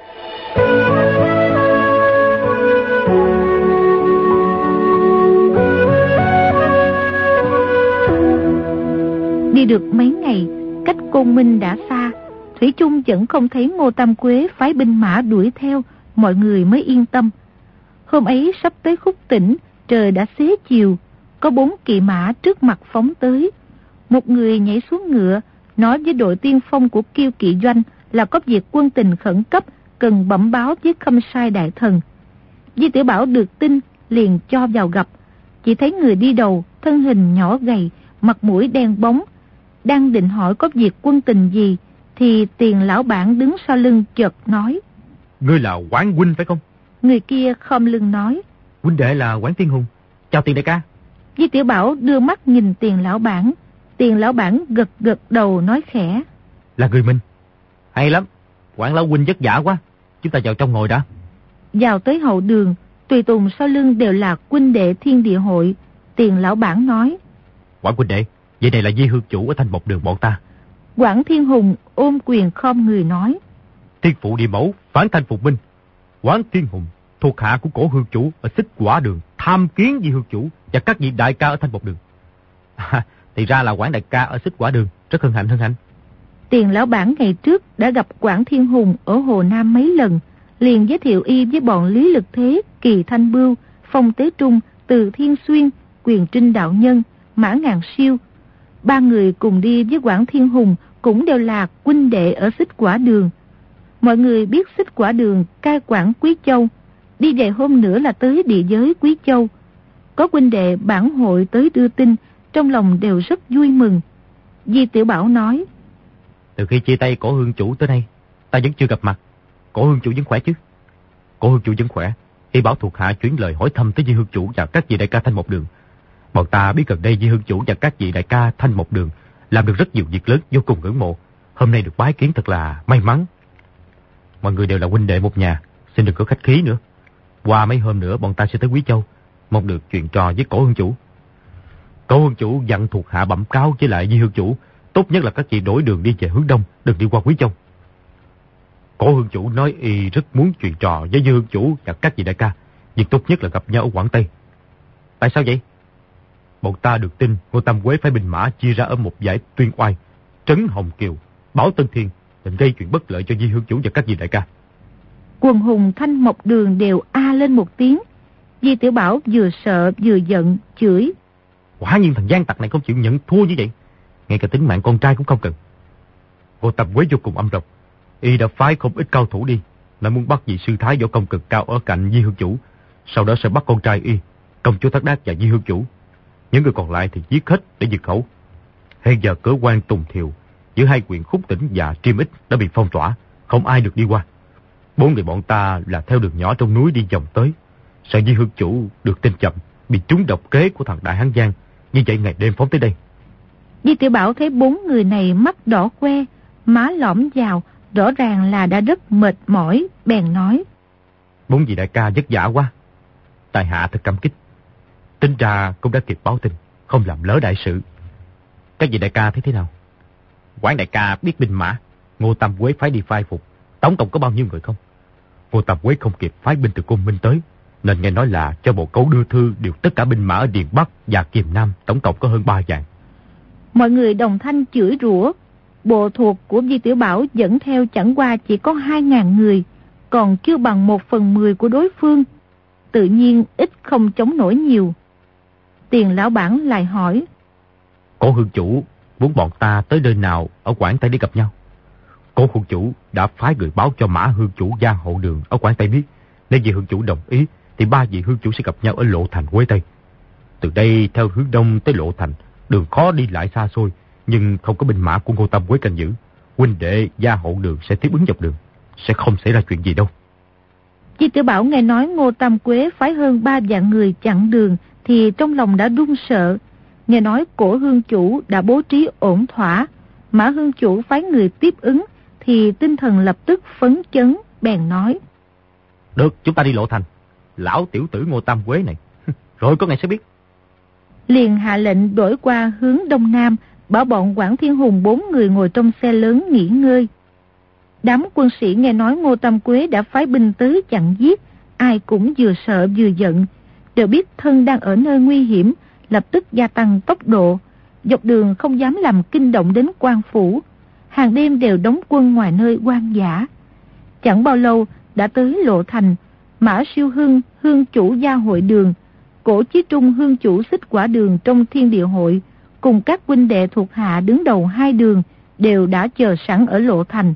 Đi được mấy ngày, cách Côn Minh đã xa, thủy chung vẫn không thấy Ngô Tam Quế phái binh mã đuổi theo, mọi người mới yên tâm. Hôm ấy sắp tới Khúc Tỉnh, trời đã xế chiều, có bốn kỵ mã trước mặt phóng tới. Một người nhảy xuống ngựa, nói với đội tiên phong của Kiêu Kỵ Doanh là có việc quân tình khẩn cấp, cần bẩm báo với Khâm Sai đại thần. Di Tiểu Bảo được tin, liền cho vào gặp. Chỉ thấy người đi đầu, thân hình nhỏ gầy, mặt mũi đen bóng. Đang định hỏi có việc quân tình gì, thì Tiền lão bản đứng sau lưng chợt nói: Ngươi là Quán huynh phải không? Người kia khom lưng nói: Huynh đệ là Quán Tiên Hùng. Chào Tiền đại ca. Di Tiểu Bảo đưa mắt nhìn Tiền lão bản. Tiền lão bản gật gật đầu nói khẽ: Là người mình. Hay lắm, Quản lão huynh vất vả quá, chúng ta vào trong ngồi đã. Vào tới hậu đường, tùy tùng sau lưng đều là huynh đệ Thiên Địa hội. Tiền lão bản nói: Quản huynh đệ, vậy này là Di hương chủ ở Thanh Mộc đường bọn ta. Quản Thiên Hùng ôm quyền khom người nói: Thiên phụ địa mẫu phản thanh phục minh. Quản Thiên Hùng thuộc hạ của cổ hương chủ ở Xích Quả đường tham kiến Di hương chủ và các vị đại ca ở Thanh Mộc đường. À, thì ra là Quản đại ca ở Xích Quả đường, rất hân hạnh hân hạnh. Tiền lão bản ngày trước đã gặp Quản Thiên Hùng ở Hồ Nam mấy lần, liền giới thiệu y với bọn Lý Lực Thế, Kỳ Thanh Bưu, Phong Tế Trung, Từ Thiên Xuyên, Quyền Trinh đạo nhân, Mã Ngàn Siêu. Ba người cùng đi với Quản Thiên Hùng cũng đều là huynh đệ ở Xích Quả đường. Mọi người biết Xích Quả đường cai quản Quý Châu, đi vài hôm nữa là tới địa giới Quý Châu. Có huynh đệ bản hội tới đưa tin, trong lòng đều rất vui mừng. Di Tiểu Bảo nói: Từ khi chia tay cổ hương chủ tới nay, ta vẫn chưa gặp mặt. Cổ hương chủ vẫn khỏe chứ? Cổ hương chủ vẫn khỏe. Y bảo thuộc hạ chuyển lời hỏi thăm tới Di hương chủ và các vị đại ca Thanh Mộc đường. Bọn ta biết gần đây Di hương chủ và các vị đại ca Thanh Mộc đường làm được rất nhiều việc lớn, vô cùng ngưỡng mộ. Hôm nay được bái kiến thật là may mắn. Mọi người đều là huynh đệ một nhà, xin đừng có khách khí nữa. Qua mấy hôm nữa bọn ta sẽ tới Quý Châu, mong được chuyện trò với cổ hương chủ. Cổ hương chủ dặn thuộc hạ bẩm cáo với lại Di hương chủ, tốt nhất là các vị đổi đường đi về hướng đông, đừng đi qua Quý Châu. Cổ hương chủ nói y rất muốn chuyện trò với Di hương chủ và các vị đại ca, việc tốt nhất là gặp nhau ở Quảng Tây. Tại sao vậy? Bọn ta được tin Ngô Tam Quế phái binh mã chia ra ở một giải Tuyên Oai, Trấn Hồng Kiều, Bảo Tân Thiên, định gây chuyện bất lợi cho Di hương chủ và các vị đại ca. Quần hùng Thanh Mộc đường đều a lên một tiếng. Di Tiểu Bảo vừa sợ vừa giận, chửi: Quả nhiên thằng gian tặc này không chịu nhận thua như vậy, ngay cả tính mạng con trai cũng không cần. Ngô Tam Quế vô cùng âm độc, y đã phái không ít cao thủ đi, lại muốn bắt vị sư thái võ công cực cao ở cạnh Di hương chủ, sau đó sẽ bắt con trai y, công chúa Thác Đát và Di hương chủ. Những người còn lại thì giết hết để diệt khẩu. Hiện giờ cửa quan Tùng Thiều giữa hai huyện Khúc Tỉnh và Triêm Ích đã bị phong tỏa, không ai được đi qua. Bốn người bọn ta là theo đường nhỏ trong núi đi vòng tới, sợ Di hương chủ được tin chậm, bị trúng độc kế của thằng Đại Hán Giang, như vậy ngày đêm phóng tới đây. Di Tiểu Bảo thấy bốn người này mắt đỏ que, má lõm vào, rõ ràng là đã rất mệt mỏi, bèn nói: Bốn vị đại ca vất vả quá, tại hạ thật cảm kích. Tính ra cũng đã kịp báo tin, không làm lỡ đại sự. Các vị đại ca thấy thế nào? Quản đại ca biết binh mã, Ngô Tam Quế phái đi phai phục, tổng cộng có bao nhiêu người không? Ngô Tam Quế không kịp phái binh từ Côn Minh tới, nên nghe nói là cho bộ cấu đưa thư điều tất cả binh mã ở Điền Bắc và Kiềm Nam, tổng cộng có hơn ba vạn. Mọi người đồng thanh chửi rủa. Bộ thuộc của Di Tiểu Bảo dẫn theo chẳng qua chỉ có hai ngàn người, còn chưa bằng một phần mười của đối phương, tự nhiên ít không chống nổi nhiều. Tiền lão bản lại hỏi: Cổ hương chủ muốn bọn ta tới nơi nào ở Quảng Tây để gặp nhau? Cổ hương chủ đã phái người báo cho Mã hương chủ Gia Hậu đường ở Quảng Tây biết, nếu vị hương chủ đồng ý thì ba vị hương chủ sẽ gặp nhau ở Lộ Thành Quế Tây. Từ đây theo hướng đông tới Lộ Thành, đường khó đi lại xa xôi, nhưng không có binh mã của Ngô Tam Quế canh giữ, huynh đệ Gia Hậu đường sẽ tiếp ứng dọc đường, sẽ không xảy ra chuyện gì đâu. Di Tiểu Bảo nghe nói Ngô Tam Quế phái hơn ba vạn người chặn đường thì trong lòng đã run sợ. Nghe nói cổ hương chủ đã bố trí ổn thỏa, Mã hương chủ phái người tiếp ứng thì tinh thần lập tức phấn chấn, bèn nói: Được, chúng ta đi Lộ Thành. Lão tiểu tử Ngô Tam Quế này rồi có ngày sẽ biết. Liền hạ lệnh đổi qua hướng đông nam, bảo bọn Quản Thiên Hùng bốn người ngồi trong xe lớn nghỉ ngơi. Đám quân sĩ nghe nói Ngô Tam Quế đã phái binh tới chặn giết, ai cũng vừa sợ vừa giận, đều biết thân đang ở nơi nguy hiểm, lập tức gia tăng tốc độ, dọc đường không dám làm kinh động đến quan phủ, hàng đêm đều đóng quân ngoài nơi hoang dã. Chẳng bao lâu đã tới Lộ Thành, Mã Siêu Hưng hương chủ Gia Hội đường, Cổ Chí Trung hương chủ Xích Quả đường trong Thiên Địa hội, cùng các huynh đệ thuộc hạ đứng đầu hai đường đều đã chờ sẵn ở Lộ Thành.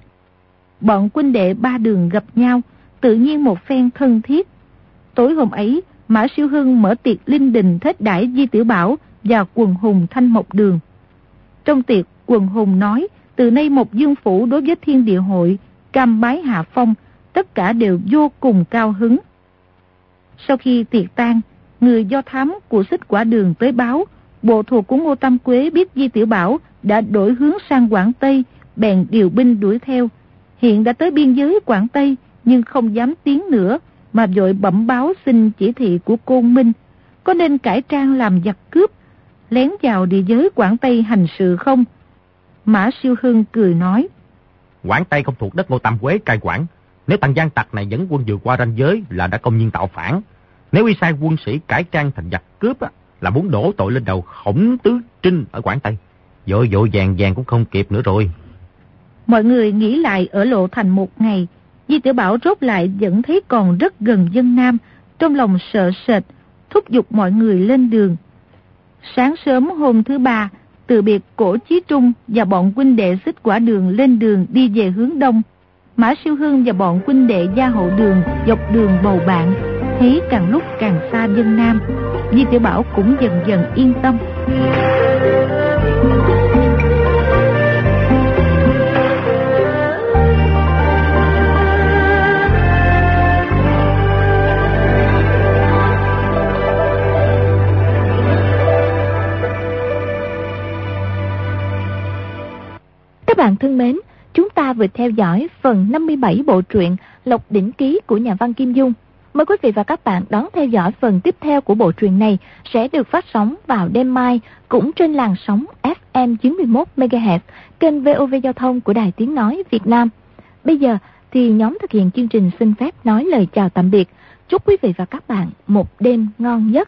Bọn huynh đệ ba đường gặp nhau, tự nhiên một phen thân thiết. Tối hôm ấy, Mã Siêu Hưng mở tiệc linh đình thết đãi Di Tiểu Bảo và quần hùng Thanh Mộc đường. Trong tiệc, quần hùng nói từ nay Mộc Dương phủ đối với Thiên Địa hội cam bái hạ phong, tất cả đều vô cùng cao hứng. Sau khi tiệc tan, người do thám của Xích Quả Đường tới báo, bộ thuộc của Ngô Tam Quế biết Di Tiểu Bảo đã đổi hướng sang Quảng Tây, bèn điều binh đuổi theo. Hiện đã tới biên giới Quảng Tây nhưng không dám tiến nữa, mà vội bẩm báo xin chỉ thị của Côn Minh, có nên cải trang làm giặc cướp, lén vào địa giới Quảng Tây hành sự không? Mã Siêu Hưng cười nói: Quảng Tây không thuộc đất Ngô Tam Quế cai quản. Nếu thằng gian tặc này dẫn quân vượt qua ranh giới là đã công nhiên tạo phản. Nếu y sai quân sĩ cải trang thành giặc cướp á, là muốn đổ tội lên đầu Khổng Tứ Trinh ở Quảng Tây. Vội vội vàng vàng cũng không kịp nữa rồi. Mọi người nghĩ lại ở Lộ Thành một ngày, Di Tiểu Bảo rốt lại vẫn thấy còn rất gần dân Nam, trong lòng sợ sệt, thúc giục mọi người lên đường. Sáng sớm hôm thứ ba, từ biệt Cổ Chí Trung và bọn huynh đệ Xích Quả Đường lên đường đi về hướng đông. Mã Siêu Hưng và bọn huynh đệ Gia Hậu Đường dọc đường bầu bạn, thấy càng lúc càng xa dân Nam. Di Tiểu Bảo cũng dần dần yên tâm. Các bạn thân mến, chúng ta vừa theo dõi phần năm mươi bảy bộ truyện Lộc Đỉnh Ký của nhà văn Kim Dung. Mời quý vị và các bạn đón theo dõi phần tiếp theo của bộ truyện này sẽ được phát sóng vào đêm mai cũng trên làn sóng ép em chín mươi mốt mê ga héc kênh vê o vê Giao thông của Đài Tiếng Nói Việt Nam. Bây giờ thì nhóm thực hiện chương trình xin phép nói lời chào tạm biệt. Chúc quý vị và các bạn một đêm ngon giấc.